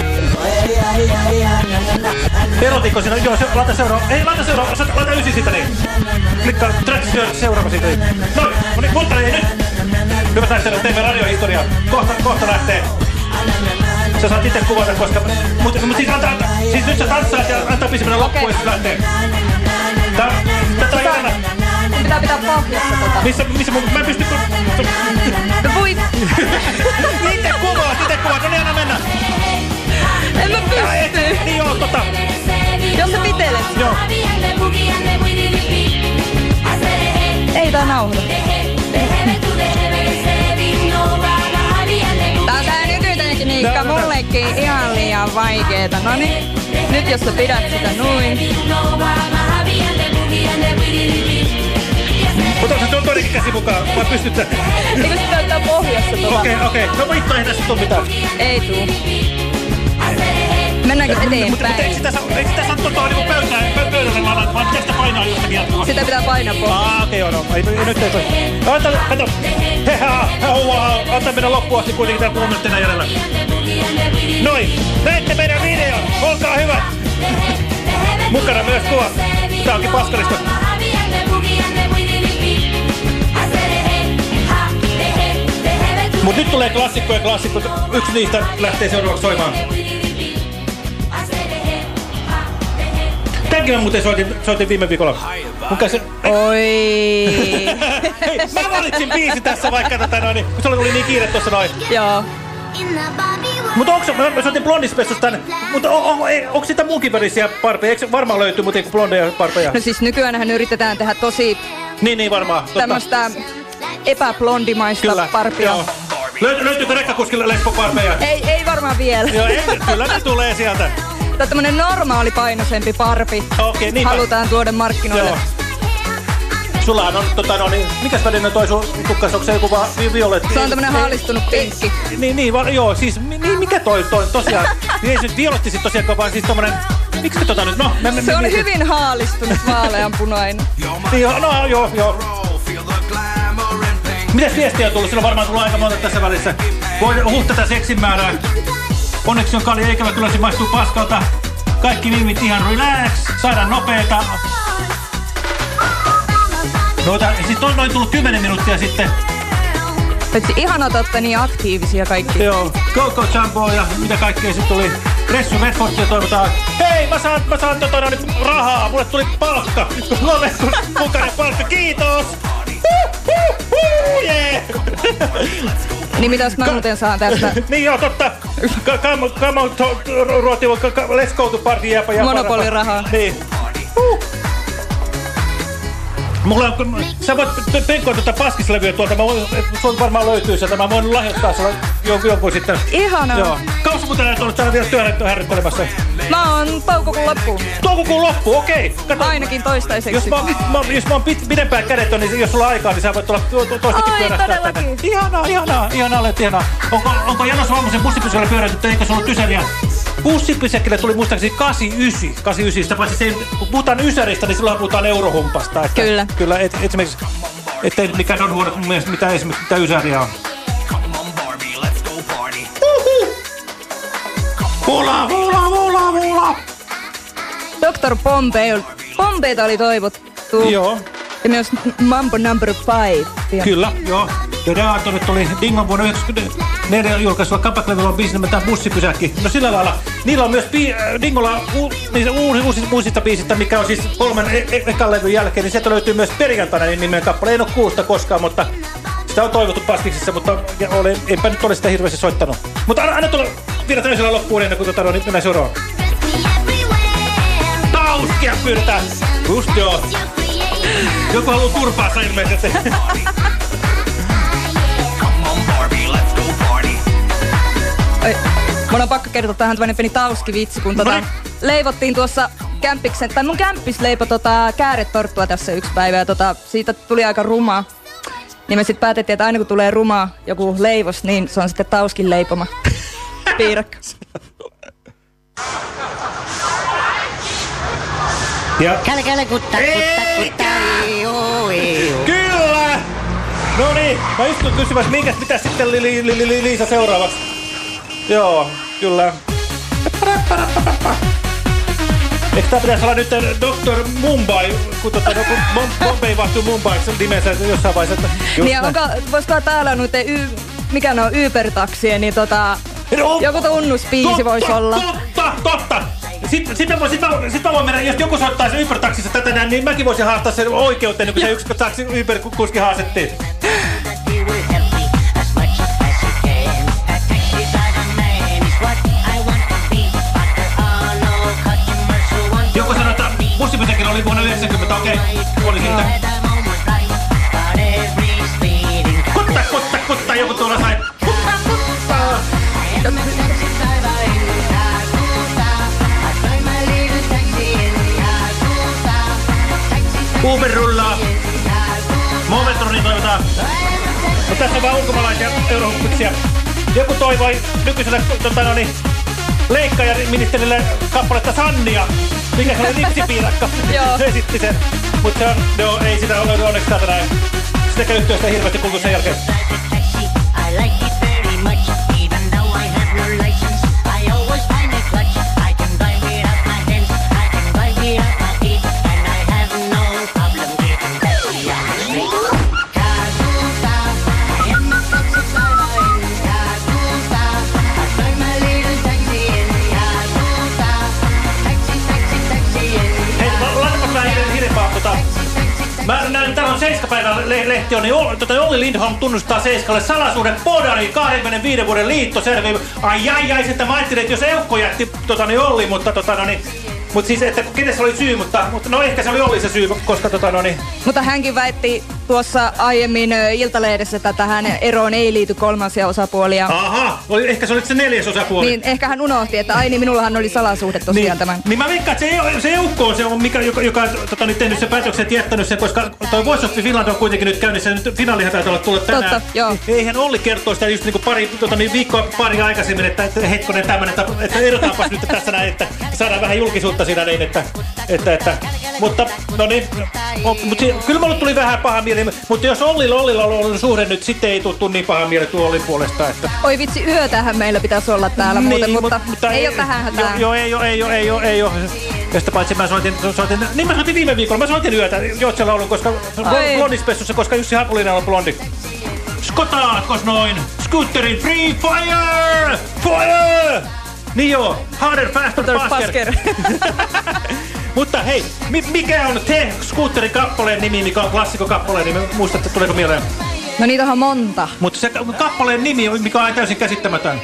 Erotiikko siinä, joo, se, laita seuraava. Ei, laita seuraava, laita ysi siitä niin. Klikkaa track seuraava siitä niin. Noin, no niin, mutta ei nyt. Hyvät näistä, teemme radiohistoriaa. Kohta, kohta lähtee. Sä saat itse kuvata, koska... Mutta mut siis, antaa, siis nyt sä tanssaat ja antaa biisi mennä loppuun ja sitten lähtee. Tää, tätä ei aina... Mun pitää pitää pohjassa tota. Missä, missä mun... Mä en pysty... No voi... Itse kuvaat, itse kuvaat. No niin, anna mennä. En mä pysty. Niin joo, tota. Jos sä pitelet. Joo. Ei tää nauhoita. Tää on tää nykytekniikka mullekin ihan liian vaikeeta. Noniin, nyt jos sä pidät sitä noin. Mutta onko se tuon toinenkin käsi mukaan? Vai pystytkö? Eikö se täyttää pohjassa tuolla? Okei, okay, okei. Okay. No vittu, ei tässä tuu mitään. Ei tuu. Mennäänkö eteenpäin? Mutta eikö sitä saa tuota niinku pöytään, pöydälle ladan, vaan pitää sitä painaa jostakin jatkuvasti? Sitä pitää painaa pohjassa. Ah, okei, okay, joo, no. Ei, nyt ei toi. Anta, kato. Heha, wow, anta mennä loppuun asti kuitenkin tää kuunneltiin jäljellä. Noin, näette meidän videon. Olkaa hyvät. Mukana myös tuo. Tää onkin paskalista. Mut nyt tulee klassikko ja klassikko. Yksi niistä lähtee seuraavaksi soimaan. Tämänkin mä muuten soitin, soitin viime viikolla. Käsi... Oi. Hei, mä valitsin biisi tässä vaikka tätä noin, niin, kun sulla tuli niin kiire tossa noin. Joo. Mutta onko mä, mä soitin Blondispessusta tänne, mutta on, on, on, onko siitä muunkin värisiä parpeja? Eikö varmaan löytyy muuten kuin blondeja parpeja? No siis nykyäänhän yritetään tehdä tosi... Niin, niin varmaan. Tämmöstä epäblondimaista kyllä, parpia. Joo. Löyty, löytyykö rekkakuskille lesboparpeja? Ei, ei varmaan vielä. Joo, ei, kyllä ne tulee sieltä. Tämä on tämmönen normaalipainoisempi parpi. Okei, niin. Halutaan tuoda markkinoille. Joo. Sullahan on, tota, no niin, mikäs välinen toi sun tukkas, onko se joku vaan violetti? Se on tämmönen haalistunut pinkki. Niin, niin, va, joo, siis, niin, mikä toi, toi tosiaan, ei se nyt violetti sit tosiaan, vaan siis tommonen, miksi se tota nyt, no, me, me, se on me, hyvin haalistunut vaaleanpunainen. Niin, no, joo, joo. Mitäs viestiä on tullut? Sillä on varmaan tullut aika monta tässä välissä. Voi huhtata seksin määrää. Onneksi on kalja, eikä kyllä se maistuu paskalta. Kaikki viimit ihan relax, saadaan nopeeta. Noita, siis on noin tullut kymmenen minuuttia sitten. Petsi, ihanaa, että olette niin aktiivisia kaikki. Joo, Coco Jumbo ja mitä kaikkea sitten tuli. Ressu Redfordia toivotaan. Hei, mä saan, mä saan tota, no, rahaa, mulle tuli palkka. Lovekkun mukainen palkka, kiitos. Yeah. Niin mitäs mä muuten saan tästä? Niin joo, totta. Come, come on, ruoti, let's go to party, jääpä jääpä. Monopolirahaa. Niin. Uh. Mulla on, sä voit penkkoa tuota paskislevyä tuolta, mä voin, sulla varmaan löytyy sieltä, mä voin lahjoittaa sulla jonkun, jonkun sitten. Ihanaa. Joo. Kausi muuten ei tullut täällä vielä työhärryttelemässä. Mä oon toukokuun loppuun. Toukokuun loppuun, okei. Okay. Ainakin toistaiseksi. Jos mä, mä, jos mä oon pit, pidempään kädet on, niin jos sulla on aikaa, niin sä voit tulla toistakin pyörähtää tänne. Ai, todellakin. Ihanaa, ihanaa, ihanaa, olet ihanaa. Onko, onko Janos Vammosen bussipysäkillä pyöräytytty, eikä se ollut ysäriä? Bussipysäkillä tuli muistaakseni kahdeksankymmentäyhdeksän. kahdeksankymmentäyhdeksän, paitsi se, kun puhutaan ysäristä, niin silloin puhutaan eurohumpasta. Että, kyllä. Kyllä, et, esimerkiksi, ettei nyt mikään on huonot mun mielestä, mitä esimerkiksi mitä ysäriä on. Hula, hula, hula, hula. doktor Pompeo. Pompeita oli toivottu. Joo. Ja myös Mambo number five. Ja. Kyllä, joo. Ja Deatonit oli Dingon vuonna yhdeksänkymmentäneljä julkaisua Kapak-levyllä biisin nimeltään Bussipysäkki. No sillä lailla. Niillä on myös Dingolla uusista uusista biisistä, mikä on siis kolmen e e ekan levyn jälkeen, niin sieltä löytyy myös Perjantaina nimen kappale. En ole kuullut sitä koskaan, mutta sitä on toivottu Paskiksissa, mutta olen, enpä nyt ole sitä hirveästi soittanut. Mutta aina, aina tulla vielä täysillä loppuun ennen kuin tota, no, mennään seuraavaan. Tauskia pyydetään! Just joo. Joku haluu turpaassa ilmeisesti. Oi, mun on pakko kertoa tähän tämmönen pieni tauskivitsi, kun tota, leivottiin tuossa kämppiksen, tai mun kämppis leipoi tota kääretorttua tässä yksi päivä, ja tota, siitä tuli aika ruma. Niin me sit päätettiin, että aina kun tulee ruma joku leivos, niin se on sitten tauskin leipoma piirakka. Ja... Käle, käle, kutta, kutta, kutta, iu, iu. Kyllä! No niin, mä istun kysymässä, minkäs pitäis sitten li li li li Liisa seuraavaksi? Joo, kyllä. Eikö tää pitäisi olla nyt doktor Mumbai, kun tota, no, Bombay vaihtuu Mumbaiksi nimensä jossain vaiheessa. Niin onko, voisiko täällä nyt, y, mikä ne on, Uber-taksien, niin tota, no, joku tunnuspiisi voisi olla. Totta, totta! Sitten sit mä, sit mä, sit mä voin mennä, jos joku soittaisi Uber-taksissa tätä näin, niin mäkin voisin haastaa sen oikeuteen, niin kun se yksi taksi Uber-kuski haastettiin. Joku sanoi, että bussipysäkillä oli vuonna yhdeksänkymmentä, okei, okay, oli siitä. Kutta, kutta, kutta, joku tuolla sai. Kutta, kutta. Uber rullaa. Momentroniin toivotaan. No, tässä on vaan ulkomaalaisia eurohuppiksia. Joku toivoi nykyiselle tota, no niin, leikkaajaministerille kappaletta Sannia. Mikä se oli lipsipiirakka? Se esitti sen. Mutta se on, joo, ei sitä ole onneksi täältä näin. Sitäkään yhtiöstä hirveästi kuultu sen jälkeen. Mä näin, täällä on Seiska-päivän lehti on, niin tota, Olli Lindholm tunnustaa Seiskalle salasuhde Podariin kaksikymmentäviiden vuoden liittoservi. Ai ai ai, sitten mä ajattelin, että jos Eukko jätti tota, niin Olli, mutta tota, no, niin, mut siis, että kenessä oli syy, mutta, mutta no ehkä se oli Olli se syy, koska tota, no, niin. Mutta hänkin väitti tuossa aiemmin Iltalehdessä, että tähän eroon ei liity kolmansia osapuolia. Aha, oli, ehkä se oli se neljäs osapuoli. Niin, ehkä hän unohti, että ai niin, minullahan oli salasuhde tosiaan niin, tämän. Niin mä veikkaan, että se, se Eukko on se, mikä, joka, joka on tota, nyt tehnyt sen päätöksen ja jättänyt sen, koska toi Voice of Finland on kuitenkin nyt käynnissä, nyt finaalihan täytyy olla tullut tänään. Totta, joo. Eihän Olli kertoo sitä just niin kuin pari, tota, niin viikkoa pari aikaisemmin, että, että hetkonen tämmönen, että, että erotaanpas nyt tässä näin, että saadaan vähän julkisuutta siinä niin, että, että, että mutta no niin, mutta kyllä mulle tuli vähän paha mieli, mutta jos Ollilla, Ollilla on ollut suhde nyt, sitten ei tuttu niin paha mieli tuon Ollin puolesta, että. Oi vitsi, yötähän meillä pitäisi olla täällä niin, muuten, mutta, mutta ei, ei ole tähän hätään. Joo, ei ole, ei ole, ei ole, ei ole. Ja sitä paitsi mä soitin, soitin, niin mä soitin viime viikolla, mä soitin yötä Jotsella ollut, koska blondispessussa, koska Jussi Hakulinen on blondi. Skotaatkos noin? Scooterin free fire! Fire! Niin joo, harder, faster, faster. Mutta hei, mikä on te Scooterin kappaleen nimi, mikä on klassikokappaleen nimi? Muistatte, tuleeko mieleen? No niitä on monta. Mutta se kappaleen nimi, mikä on täysin käsittämätön.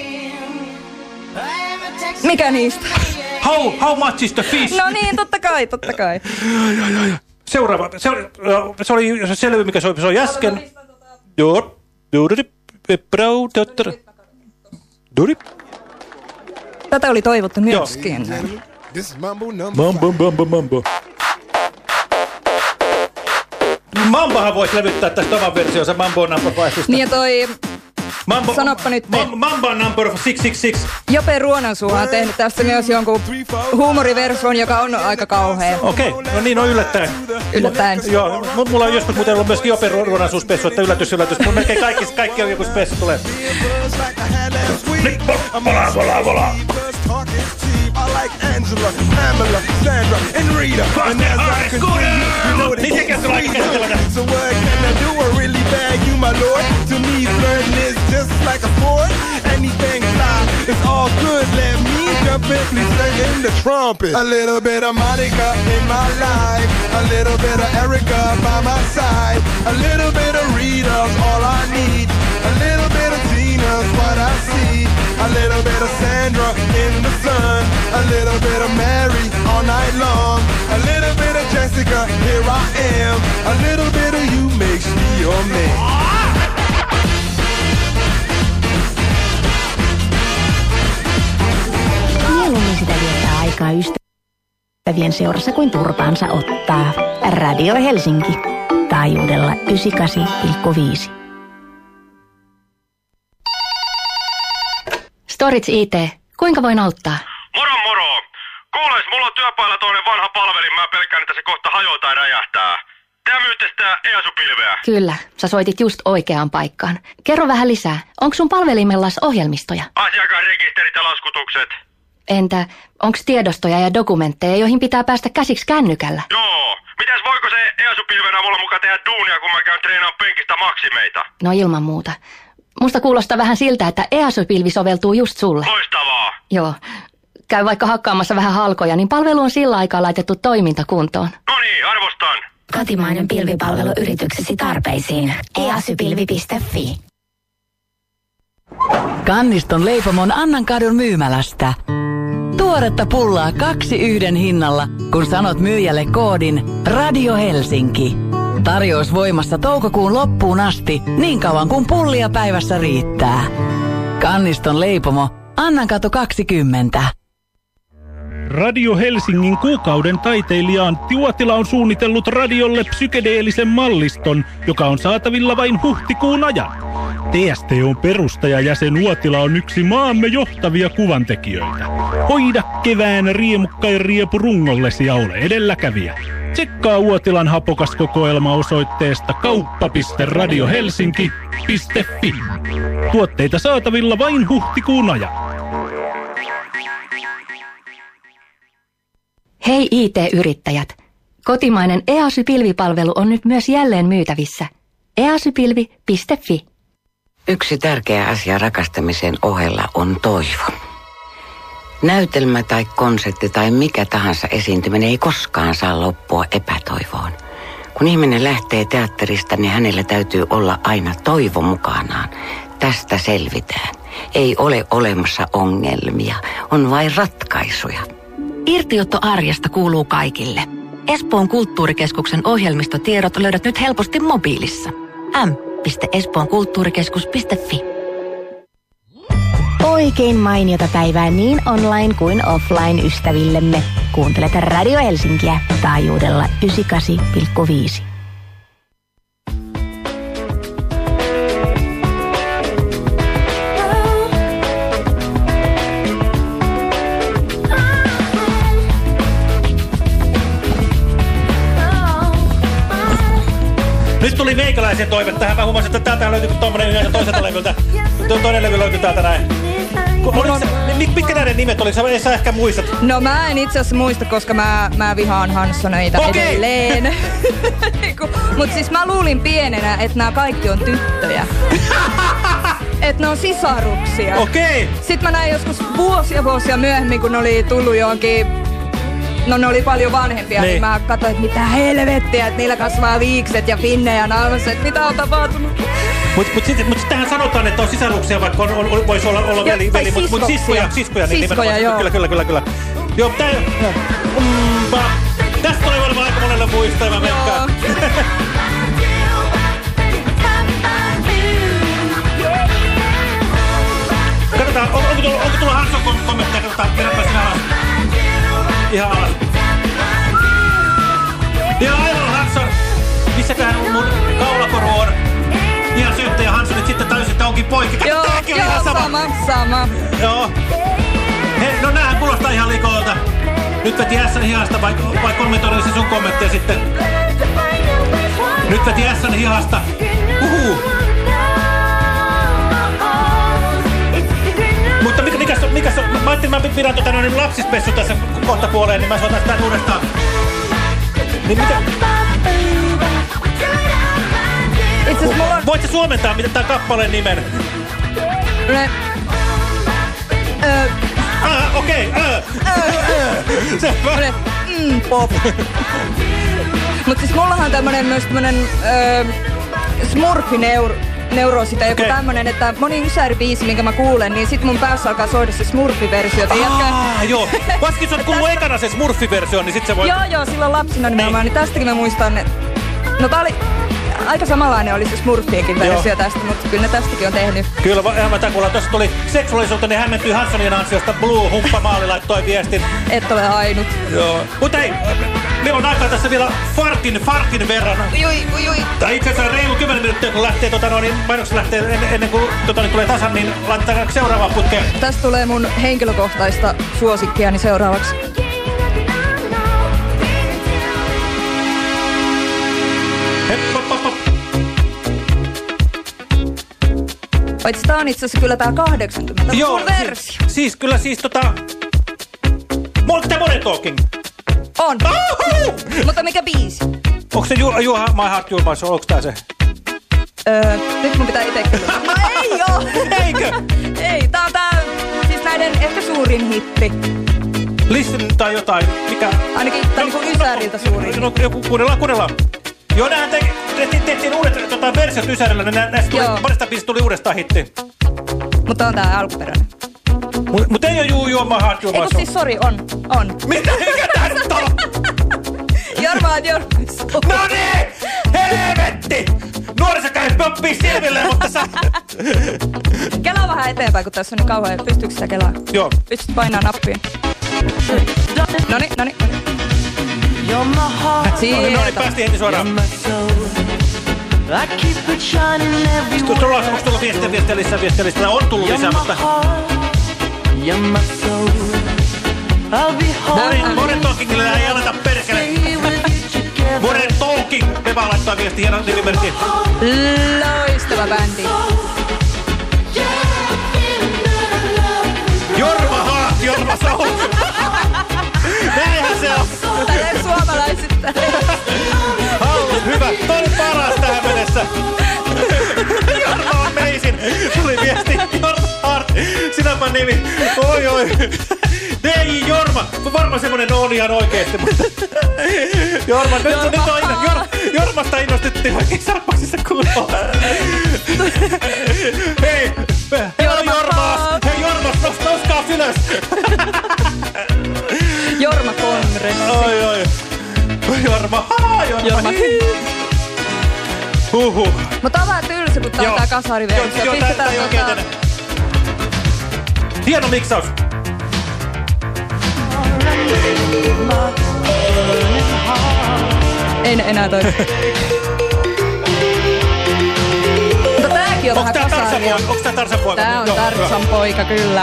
Mikä niistä? How, how much is the fish? No niin, totta kai, totta kai. Seuraava, se, se oli se selvy, mikä soi, soi äsken. Joo. Tätä oli toivottu myöskin. Mambo, mambo, mambo. Mambahan voisi levyttää tästä oman versionsa Mambo Number viisi. Niin ja toi... Mambo, sanoppa nyt. Ma Mamba Number kuusi kuusi kuusi. Jope Ruonansuuhan on tehnyt tästä myös jonkun huumoriversion, joka on aika kauhea. Okei, okay. No niin on yllättäen. Yllättäen. Joo, mulla on joskus muuten ollut myöskin Jope Ruonansuuspessu, että yllätys, yllätys. Mun melkein kaikki, kaikki on joku spessu tulee. Nyt, volaa, volaa, volaa. I like Angela, Pamela, Sandra, and Rita. And as I continue, you know they get sweeter. So what can I do? I really bag you, my lord. To me, flirting is just like a sport. Anything fly, it's all good. Let me jump in, please sing in the trumpet. A little bit of Monica in my life. A little bit of Erica by my side. A little bit of Rita's all I need. A little bit of Tina's what I see. A little bit of Sandra in the sun. A little bit of Mary all night long. A little bit of Jessica, here I am. A little bit of you makes me your man. Mieluummin sitä viettää aikaa ystävien seurassa kuin turpaansa ottaa. Radio Helsinki. Taajuudella yhdeksänkymmentäkahdeksan pilkku viisi. Storage I T. Kuinka voin auttaa? Moro moro! Kuules, mulla on työpailla toinen vanha palvelin. Mä pelkään, että se kohta hajoaa tai räjähtää. Tää myytte sitä EASU-pilveä. Kyllä, sä soitit just oikeaan paikkaan. Kerro vähän lisää. Onko sun palvelimellas ohjelmistoja? Asiakasrekisterit ja laskutukset. Entä onko tiedostoja ja dokumentteja, joihin pitää päästä käsiksi kännykällä? Joo. Mitäs voiko se EASU-pilven avulla mukaan tehdä duunia, kun mä käyn treenaamaan penkistä maksimeita? No ilman muuta. Musta kuulostaa vähän siltä, että EASU-pilvi soveltuu just sulle. Loistavaa. Joo. Käy vaikka hakkaamassa vähän halkoja, niin palvelu on sillä aikaa laitettu toimintakuntoon. No niin, arvostan. Kotimainen pilvipalvelu yrityksesi tarpeisiin. e a s y pilvi piste f i. Kanniston leipomon Annankadun myymälästä. Tuoretta pullaa kaksi yhden hinnalla, kun sanot myyjälle koodin Radio Helsinki. Tarjous voimassa toukokuun loppuun asti, niin kauan kuin pullia päivässä riittää. Kanniston leipomo, Annankatu kaksikymmentä. Radio Helsingin kuukauden taiteilija Antti Uotila on suunnitellut radiolle psykedeellisen malliston, joka on saatavilla vain huhtikuun ajan. T S T O:n perustajajäsen Uotila on yksi maamme johtavia kuvantekijöitä. Hoida kevään riemukkain riepu rungollesi ja ole edelläkävijä. Tsekkaa Uotilan hapokas kokoelma osoitteesta kauppa piste radiohelsinki piste f i. Tuotteita saatavilla vain huhtikuun ajan. Hei I T-yrittäjät! Kotimainen E A S Y-pilvipalvelu on nyt myös jälleen myytävissä. e a s y pilvi piste f i. Yksi tärkeä asia rakastamisen ohella on toivo. Näytelmä tai konsertti tai mikä tahansa esiintyminen ei koskaan saa loppua epätoivoon. Kun ihminen lähtee teatterista, niin hänellä täytyy olla aina toivo mukanaan. Tästä selvitään. Ei ole olemassa ongelmia, on vain ratkaisuja. Irtiotto arjesta kuuluu kaikille. Espoon kulttuurikeskuksen ohjelmistotiedot löydät nyt helposti mobiilissa. m piste espoonkulttuurikeskus piste f i. Oikein mainiota päivää niin online kuin offline ystävillemme. Kuuntelet Radio Helsinkiä taajuudella yhdeksänkymmentäkahdeksan pilkku viisi. Nyt tuli meikäläisen toive tähän. Mä huomasin, että täältä löytyy tommonen yhdessä toiselta levyltä. Toinen levy löytyy täältä näin. Oliko, mitkä näiden nimet oli? Sä, sä ehkä muistat. No mä en itse asiassa muista, koska mä, mä vihaan Hanssoneita okay. edelleen. Mut siis mä luulin pienenä, että nämä kaikki on tyttöjä. Että ne on sisaruksia. Okei. Okay. Sitten mä näin joskus vuosia vuosia myöhemmin, kun ne oli tullut johonkin... No ne oli paljon vanhempia, niin, niin mä katsoin, että mitä helvettiä, että niillä kasvaa viikset ja finnejä naamassa, että mitä on tapahtunut. Mutta mut sitten mut tähän sanotaan, että on sisaruksia, vaikka on, on, voisi olla, olla veli, veli mutta mut siskoja, siskoja, niin siskoja, joo. Kyllä, kyllä, kyllä, kyllä. Joo, tää... Mm, tästä tulee varmaan aika monelle muistaa, mä veikkaan. Katsotaan, on, onko tullut, onko tullut Hansson kommentteja, katsotaan, kirjoittaa sinä alas. Ihan alas. Ihan aivan Hansson. Missäköhän mun kaulakoru on? Ihan syyttäjä Hansson, että sitten täysin, että onkin poikki. Joo, tämäkin on joo, ihan sama. sama, sama. Joo. Hei, no näähän kuulostaa ihan likolta. Nyt veti Ässän hihasta, vai, vai kommentoida se sun kommentteja sitten? Nyt veti Ässän hihasta. Uhuu. Mutta mikä, mikäs on, mikäs on, mä ajattelin, mä pidän tota noin lapsispessu tässä kohta puoleen, niin mä soitan sitä uudestaan. Niin mitä? Itse asiassa mulla on... Voit sä suomentaa, mitä tää kappaleen nimen? Ne... Öö... Ah, okei, okay. öö... Öö... Öö... Mm, pop. Mut siis mullahan on tämmönen myös tämmönen... Öö... Smurfineuro... Neuroosi tai joku okay. tämmönen, että moni ysäribiisi, minkä mä kuulen, niin sit mun päässä alkaa soida se Smurfi-versio. Aa, joo. Vaskin sä oot kuullut ekana se Smurfi-versio, niin sit se voi... Joo, joo, silloin lapsina nimenomaan, niin tästäkin mä muistan, että... No tää oli... Aika samanlainen oli se Smurfienkin versio tästä, mutta kyllä ne tästäkin on tehnyt. Kyllä, ihan mä kuulla. Tuossa tuli seksuaalisuutta, niin hämmentyi Hanssonin ansiosta. Blue Humppa Maali laittoi viestin. Et ole ainut. Joo. Mutta hei, me on aikaa tässä vielä farkin, farkin verran. Ui, ui, ui. Tai itse asiassa reilu kymmenen minuuttia, kun lähtee, tota, no, niin mainokset lähtee ennen, ennen kuin tota, niin tulee tasan, niin laitetaan seuraavaan putkeen. Tästä tulee mun henkilökohtaista suosikkiani seuraavaksi. Paitsi tää on itse asiassa kyllä tää kahdeksankymmentä. Joo, Mun versio. Siis, siis kyllä siis tota... Onko tää Modern Talking? On. Oho! Mutta mikä biisi? Onko se Juha Ju My Heart You're Mine? Onko tää se? Öö, nyt mun pitää ite kyllä. No ei oo! Eikö? Ei, tää on tää siis näiden ehkä suurin hitti. Listen tai jotain, mikä... Ainakin tää no, niinku Ysäriltä suurin. No, joku, kuunnellaan, kuunnellaan. Joo, näähän te, tehtiin, tehtiin uudet tota, versiot Ysärillä, nä, näistä tuli, monesta biisistä tuli uudestaan hitti. Mutta on tää alkuperäinen. Mut, mut ei oo Juu Juoma Heart Juoma. Eiku siis, sori, on, on. Mitä? Mikä tää nyt on? Jorma on Jorma. No niin! Helvetti! Nuorisokäyt poppii silmille, mutta sä... Kelaa vähän eteenpäin, kun tässä on niin kauhean. Pystyykö sitä kelaa? Joo. Pystyt painaa nappia. Noniin, noniin, noniin. Sieltä. Noniin, päästiin heti suoraan. Onko tullut viestiä, viestiä lisää, viestiä lisää? On tullut lisää, mutta... Modern Talkingille ei aleta perkele. Modern Talking! Me vaan laittaa viesti, hieno nimimerkki. Loistava bändi. Jorma Haat, Jorma Soul. Näinhän se on. Tälleen suomalaisittain. Halli, hyvä. Toi oli paras tähän mennessä. Jorma on meisin. Tuli viesti. Jorma Haat. Sinäpä nimi. Oi oi. D J Jorma. Varmaan semmonen on ihan oikeesti. Jorma, nyt, Jorma nyt on inno, Jor, Jormasta innostuttiin oikein sarpaksissa kunnolla. Hei, Jorma Jormas. Hei Jormas, nos, noskaa ylös. Jorma Kongressi. Oi oi. Jorma, haa, Jorma. Jorma. Huhhuh. Mutta on vähän tylsä, kun tää on tää kasariversio. Joo, tää, tää ei oikein tänne. Hieno miksaus. Ei enää toi. Mutta tääkin on onks vähän kasaria. Onks tää Tarsan poika? Tää on Tarsan poika, kyllä.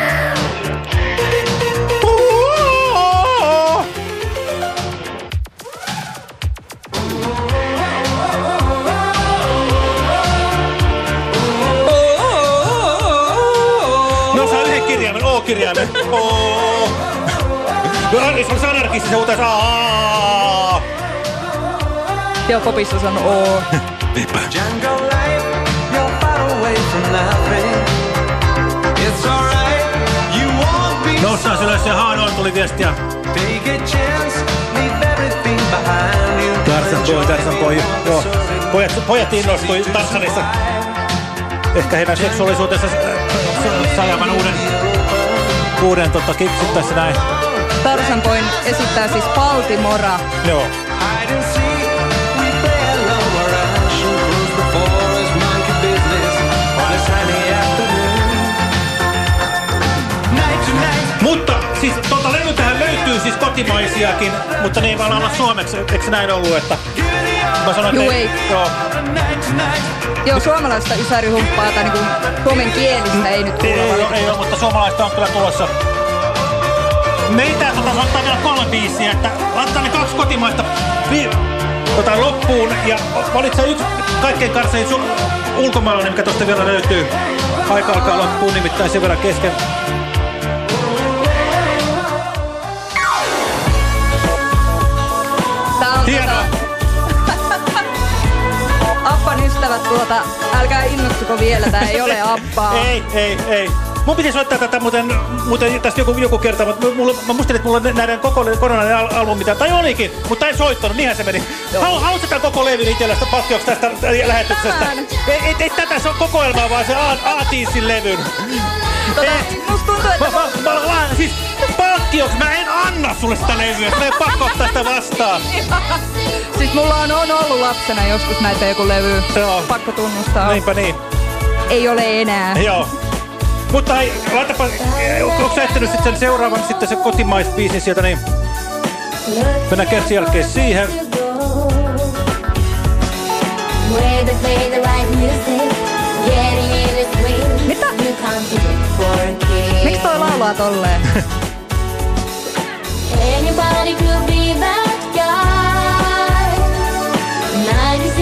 No saa yhden kirjaimen, O-kirjaimen. O. No se on anarkisti, se huutais aaa. Joo, kopissa se on O. Niinpä. Noustaan ylös ja haanoin tuli viestiä. Tarsan poi, Tarsan poi. Joo. Pojat, pojat innostui Tarsanissa. Ehkä heidän seksuaalisuutensa saajavan uuden, uuden tota, kiksit tässä näin. Tarsan poin esittää siis Baltimora. Joo. Mutta siis tuolta levyltähän löytyy siis kotimaisiakin, mutta ne ei vaan olla suomeksi. Eikö se näin ollut, että... Mä sanoin, Juu, että ei. Joo. Joo, suomalaista ysärihumppaa tai niinku suomen kielistä ei nyt Ei, ei, ei ole, mutta suomalaista on kyllä tulossa. Meitä tota, ottaa vielä kolme biisiä, että laittaa ne kaksi kotimaista tota, loppuun. Ja valitse yksi kaikkein karsein ulkomaalainen, mikä tosta vielä löytyy. Aika alkaa loppuun, nimittäin sen verran kesken. Hienoa. Appan ystävät tuota, älkää innostuko vielä, tää ei ole Appaa. Ei, ei, ei. Mun piti soittaa tätä muuten, muuten tästä joku, joku kerta, mutta mulla, mä muistelin, että mulla on näiden koko koronalainen al albumi, tai olikin, mutta en soittanut, niinhän se meni. Haluatko tämän koko levyn itsellästä palkkioksi tästä lähetyksestä? Ei, ei, ei tätä, se on kokoelmaa, vaan se A-tiisin levyn. Tota, musta tuntuu, että... Mä, mä, mä, mä, siis palkkioksi mä en anna sulle sitä levyä, mä en pakko ottaa sitä vastaan. Siis mulla on, on ollut lapsena joskus näitä joku levy, joo. Pakko tunnustaa. Niinpä niin. Ei ole enää. Joo. Mutta hei, laitapa, onko sä etsinyt sitten sen seuraavan, sitten se kotimaisbiisin sieltä, niin mennään kertsin jälkeen siihen. Mitä? Miksi toi laulaa tolleen? Anybody could be that guy.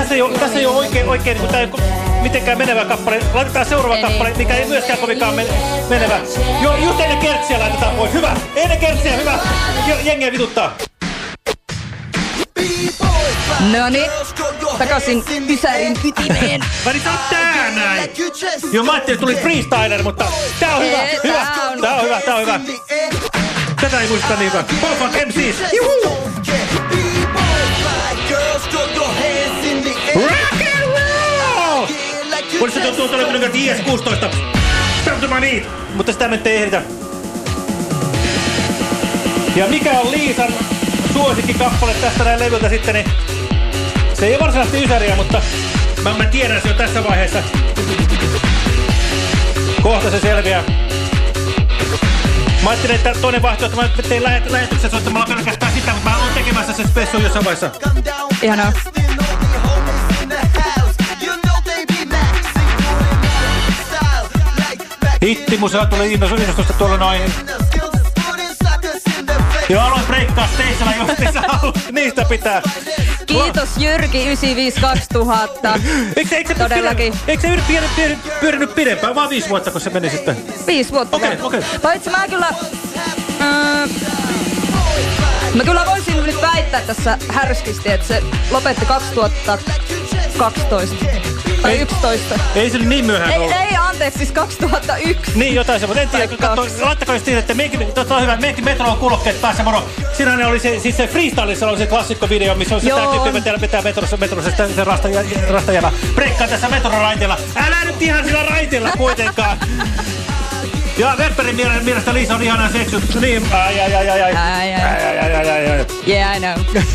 Tässä ei ole, tässä ei ole oikein, oikein niin kuin, tää, mitenkään menevä kappale. Laitetaan seuraava kappale, mikä ei myöskään kovinkaan men menevä. Jo, just ennen kertsiä laitetaan pois. Hyvä! Ennen kertsiä, hyvä! Jengiä vituttaa. Noniin, takaisin Ysärin ytimeen. Väli, tää on tää näin. Joo, mä ajattelin, että tuli freestyler, mutta tää on hyvä, Ei, hyvä. tää on- Tää on hyvä, tää on hyvä. Tätä ei muista niin hyvä. Pop-Funk M Cs. Juhu! Rock and roll! Olisi se tuntuu tuolla I S kuusitoista. Peltuma niitä. Mutta sitä me ei ehditä. Ja mikä on Liisan suosikkikappale tästä näin levyltä sitten, niin se ei ole varsinaisesti Ysäriä, mutta mä, mä tiedän se jo tässä vaiheessa. Kohta se selviää. Mä ajattelin, että toinen vaihtoehto, mä tein lähet lähetyksen soittamalla pelkästään sitä, mutta mä oon tekemässä se spessu jossain vaiheessa. Ihanaa. Hittimusaa tuli innostusta tuolla noin. Joo, aloin breikkaa Steisellä justiinsa niistä pitää. Kiitos Jyrki yhdeksänkymmentäviisi kaksituhatta. Eikö, eikö, Todellakin. Eikö se pyörinyt pyöri, pyöri, pidempään, vaan viisi vuotta, kun se meni sitten? Viisi vuotta. Okei, okei. Paitsi mä kyllä... Mm, mä kyllä voisin nyt väittää tässä härskisti, että se lopetti kaksituhattakaksitoista. Tai Ei- yksitoista. Ei se niin myöhään Ei, ollut. ei, anteeksi, siis kaksituhattayksi. Niin, jotain se, mutta en tiedä. Katso, laittakaa jos tiedätte, meidänkin, tota on hyvä, meidänkin Metro on kuulokkeet päässä, moro. Siinähän oli se, siis se freestylissa oli se klassikkovideo, missä on se Joo. tää tyyppi vetää, vetää metrossa, metrossa se, se rasta, rastajävä. Breikkaa tässä metroraiteella. Älä nyt ihan sillä raiteella kuitenkaan. Ja Werberin mielestä, mielestä Liisa on ihana seksu. Niin, ai ai ai ai ai. Ai, ai. Ai ai ai ai ai. Yeah, I know.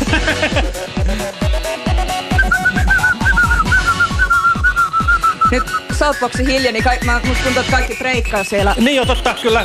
Nyt Southboxin hilja, niin kaik, mä, musta tuntuu, että kaikki breikkaa siellä. Niin jo, totta, kyllä.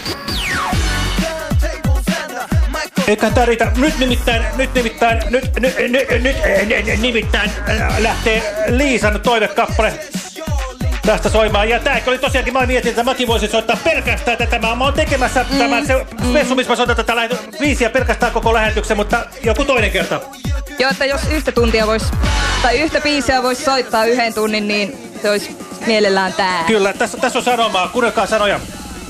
Eiköhän tää riitä. Nyt nimittäin, nyt nimittäin, nyt, nyt, nyt, nyt äh, nimittäin äh, lähtee Liisan toivekappale tästä soimaan. Ja tääkin oli tosiaankin, mä mietin, että mäkin voisin soittaa pelkästään tätä. Mä, mä oon tekemässä mm. tämän se spessu, missä mä soitan tätä biisiä pelkästään koko lähetyksen, mutta joku toinen kerta. Joo, että jos yhtä tuntia vois, tai yhtä biisiä vois soittaa yhden tunnin, niin se olisi mielellään tää. Kyllä, tässä, tässä on sanomaa. Kuunnelkaa sanoja.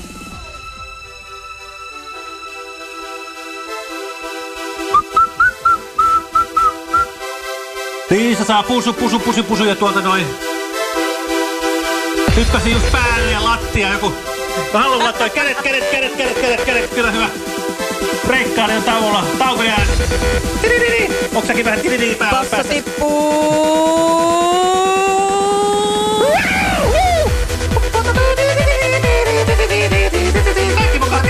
Liisa saa pusu, pusu, pusu, pusu ja tuolta noin. Hyppäsi just päälle ja lattia joku. Mä haluan laittaa kädet, kädet, kädet, kädet, kädet, kädet. Kyllä hyvä. Breikkaali on tauolla. Tauko jää. Tidididi. Onks säkin vähän tidididi päällä Basso päässä? tippuu. Kaikki mukaan.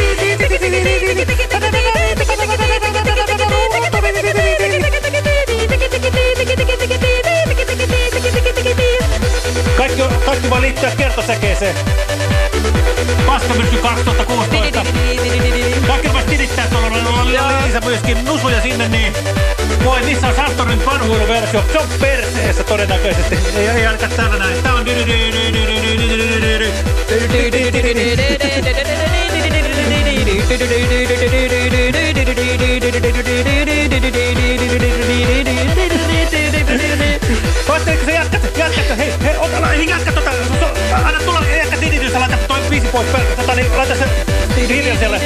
Kaikki, kaikki voi liittyä kertosäkeeseen. Paskamyrsky kaksituhattakuusitoista. Kaikki voisi tilittää tuolla Liisa myöskin nusuja sinne, niin voi, missä on Santorin vanhuiluversio. Se on perseessä todennäköisesti. Ei, ei ainakaan täällä näin. Tää on Voitteliko sä jatkat? Jatkat? Hei, hei, ota, hei, jatka tota. Anna tulla, jatka tiditystä, laita toi biisi pois pelkä. Tota, niin laita se hiljaiselle.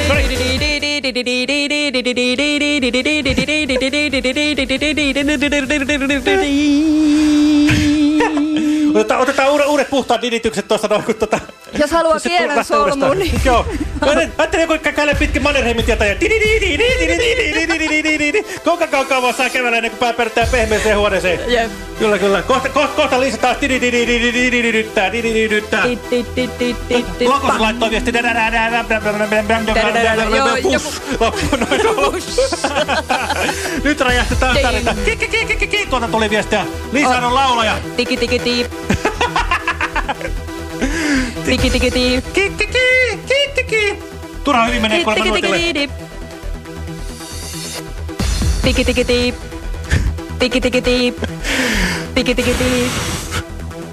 Otetaan, otetaan uudet, uudet puhtaat diditykset tuosta noin, kun tota... Jos haluaa kielen solmuun, niin... Joo. Ajattelin joku käy pitkin Mannerheimin tietä ja... Kuinka kauan saa kävellä ennen kuin pää pärttää pehmeeseen huoneeseen. Jep. Kyllä, kyllä. Kohta, kohta, kohta Liisa taas dididididididididididittää, dididididittää. Lokos laittoi viesti. Push. Loppu noin. Nyt räjähti taas tarina. Kikikikikiki. Tuolta tuli viestiä. Liisa on laulaja. Tiki tiki tiip. Tiki tiki tiip. Kikiki. Kikiki. Turha hyvin menee kolman nuotille. Tiki tiki tiip. Tiki tiki tiip. Tiki tiki tiip.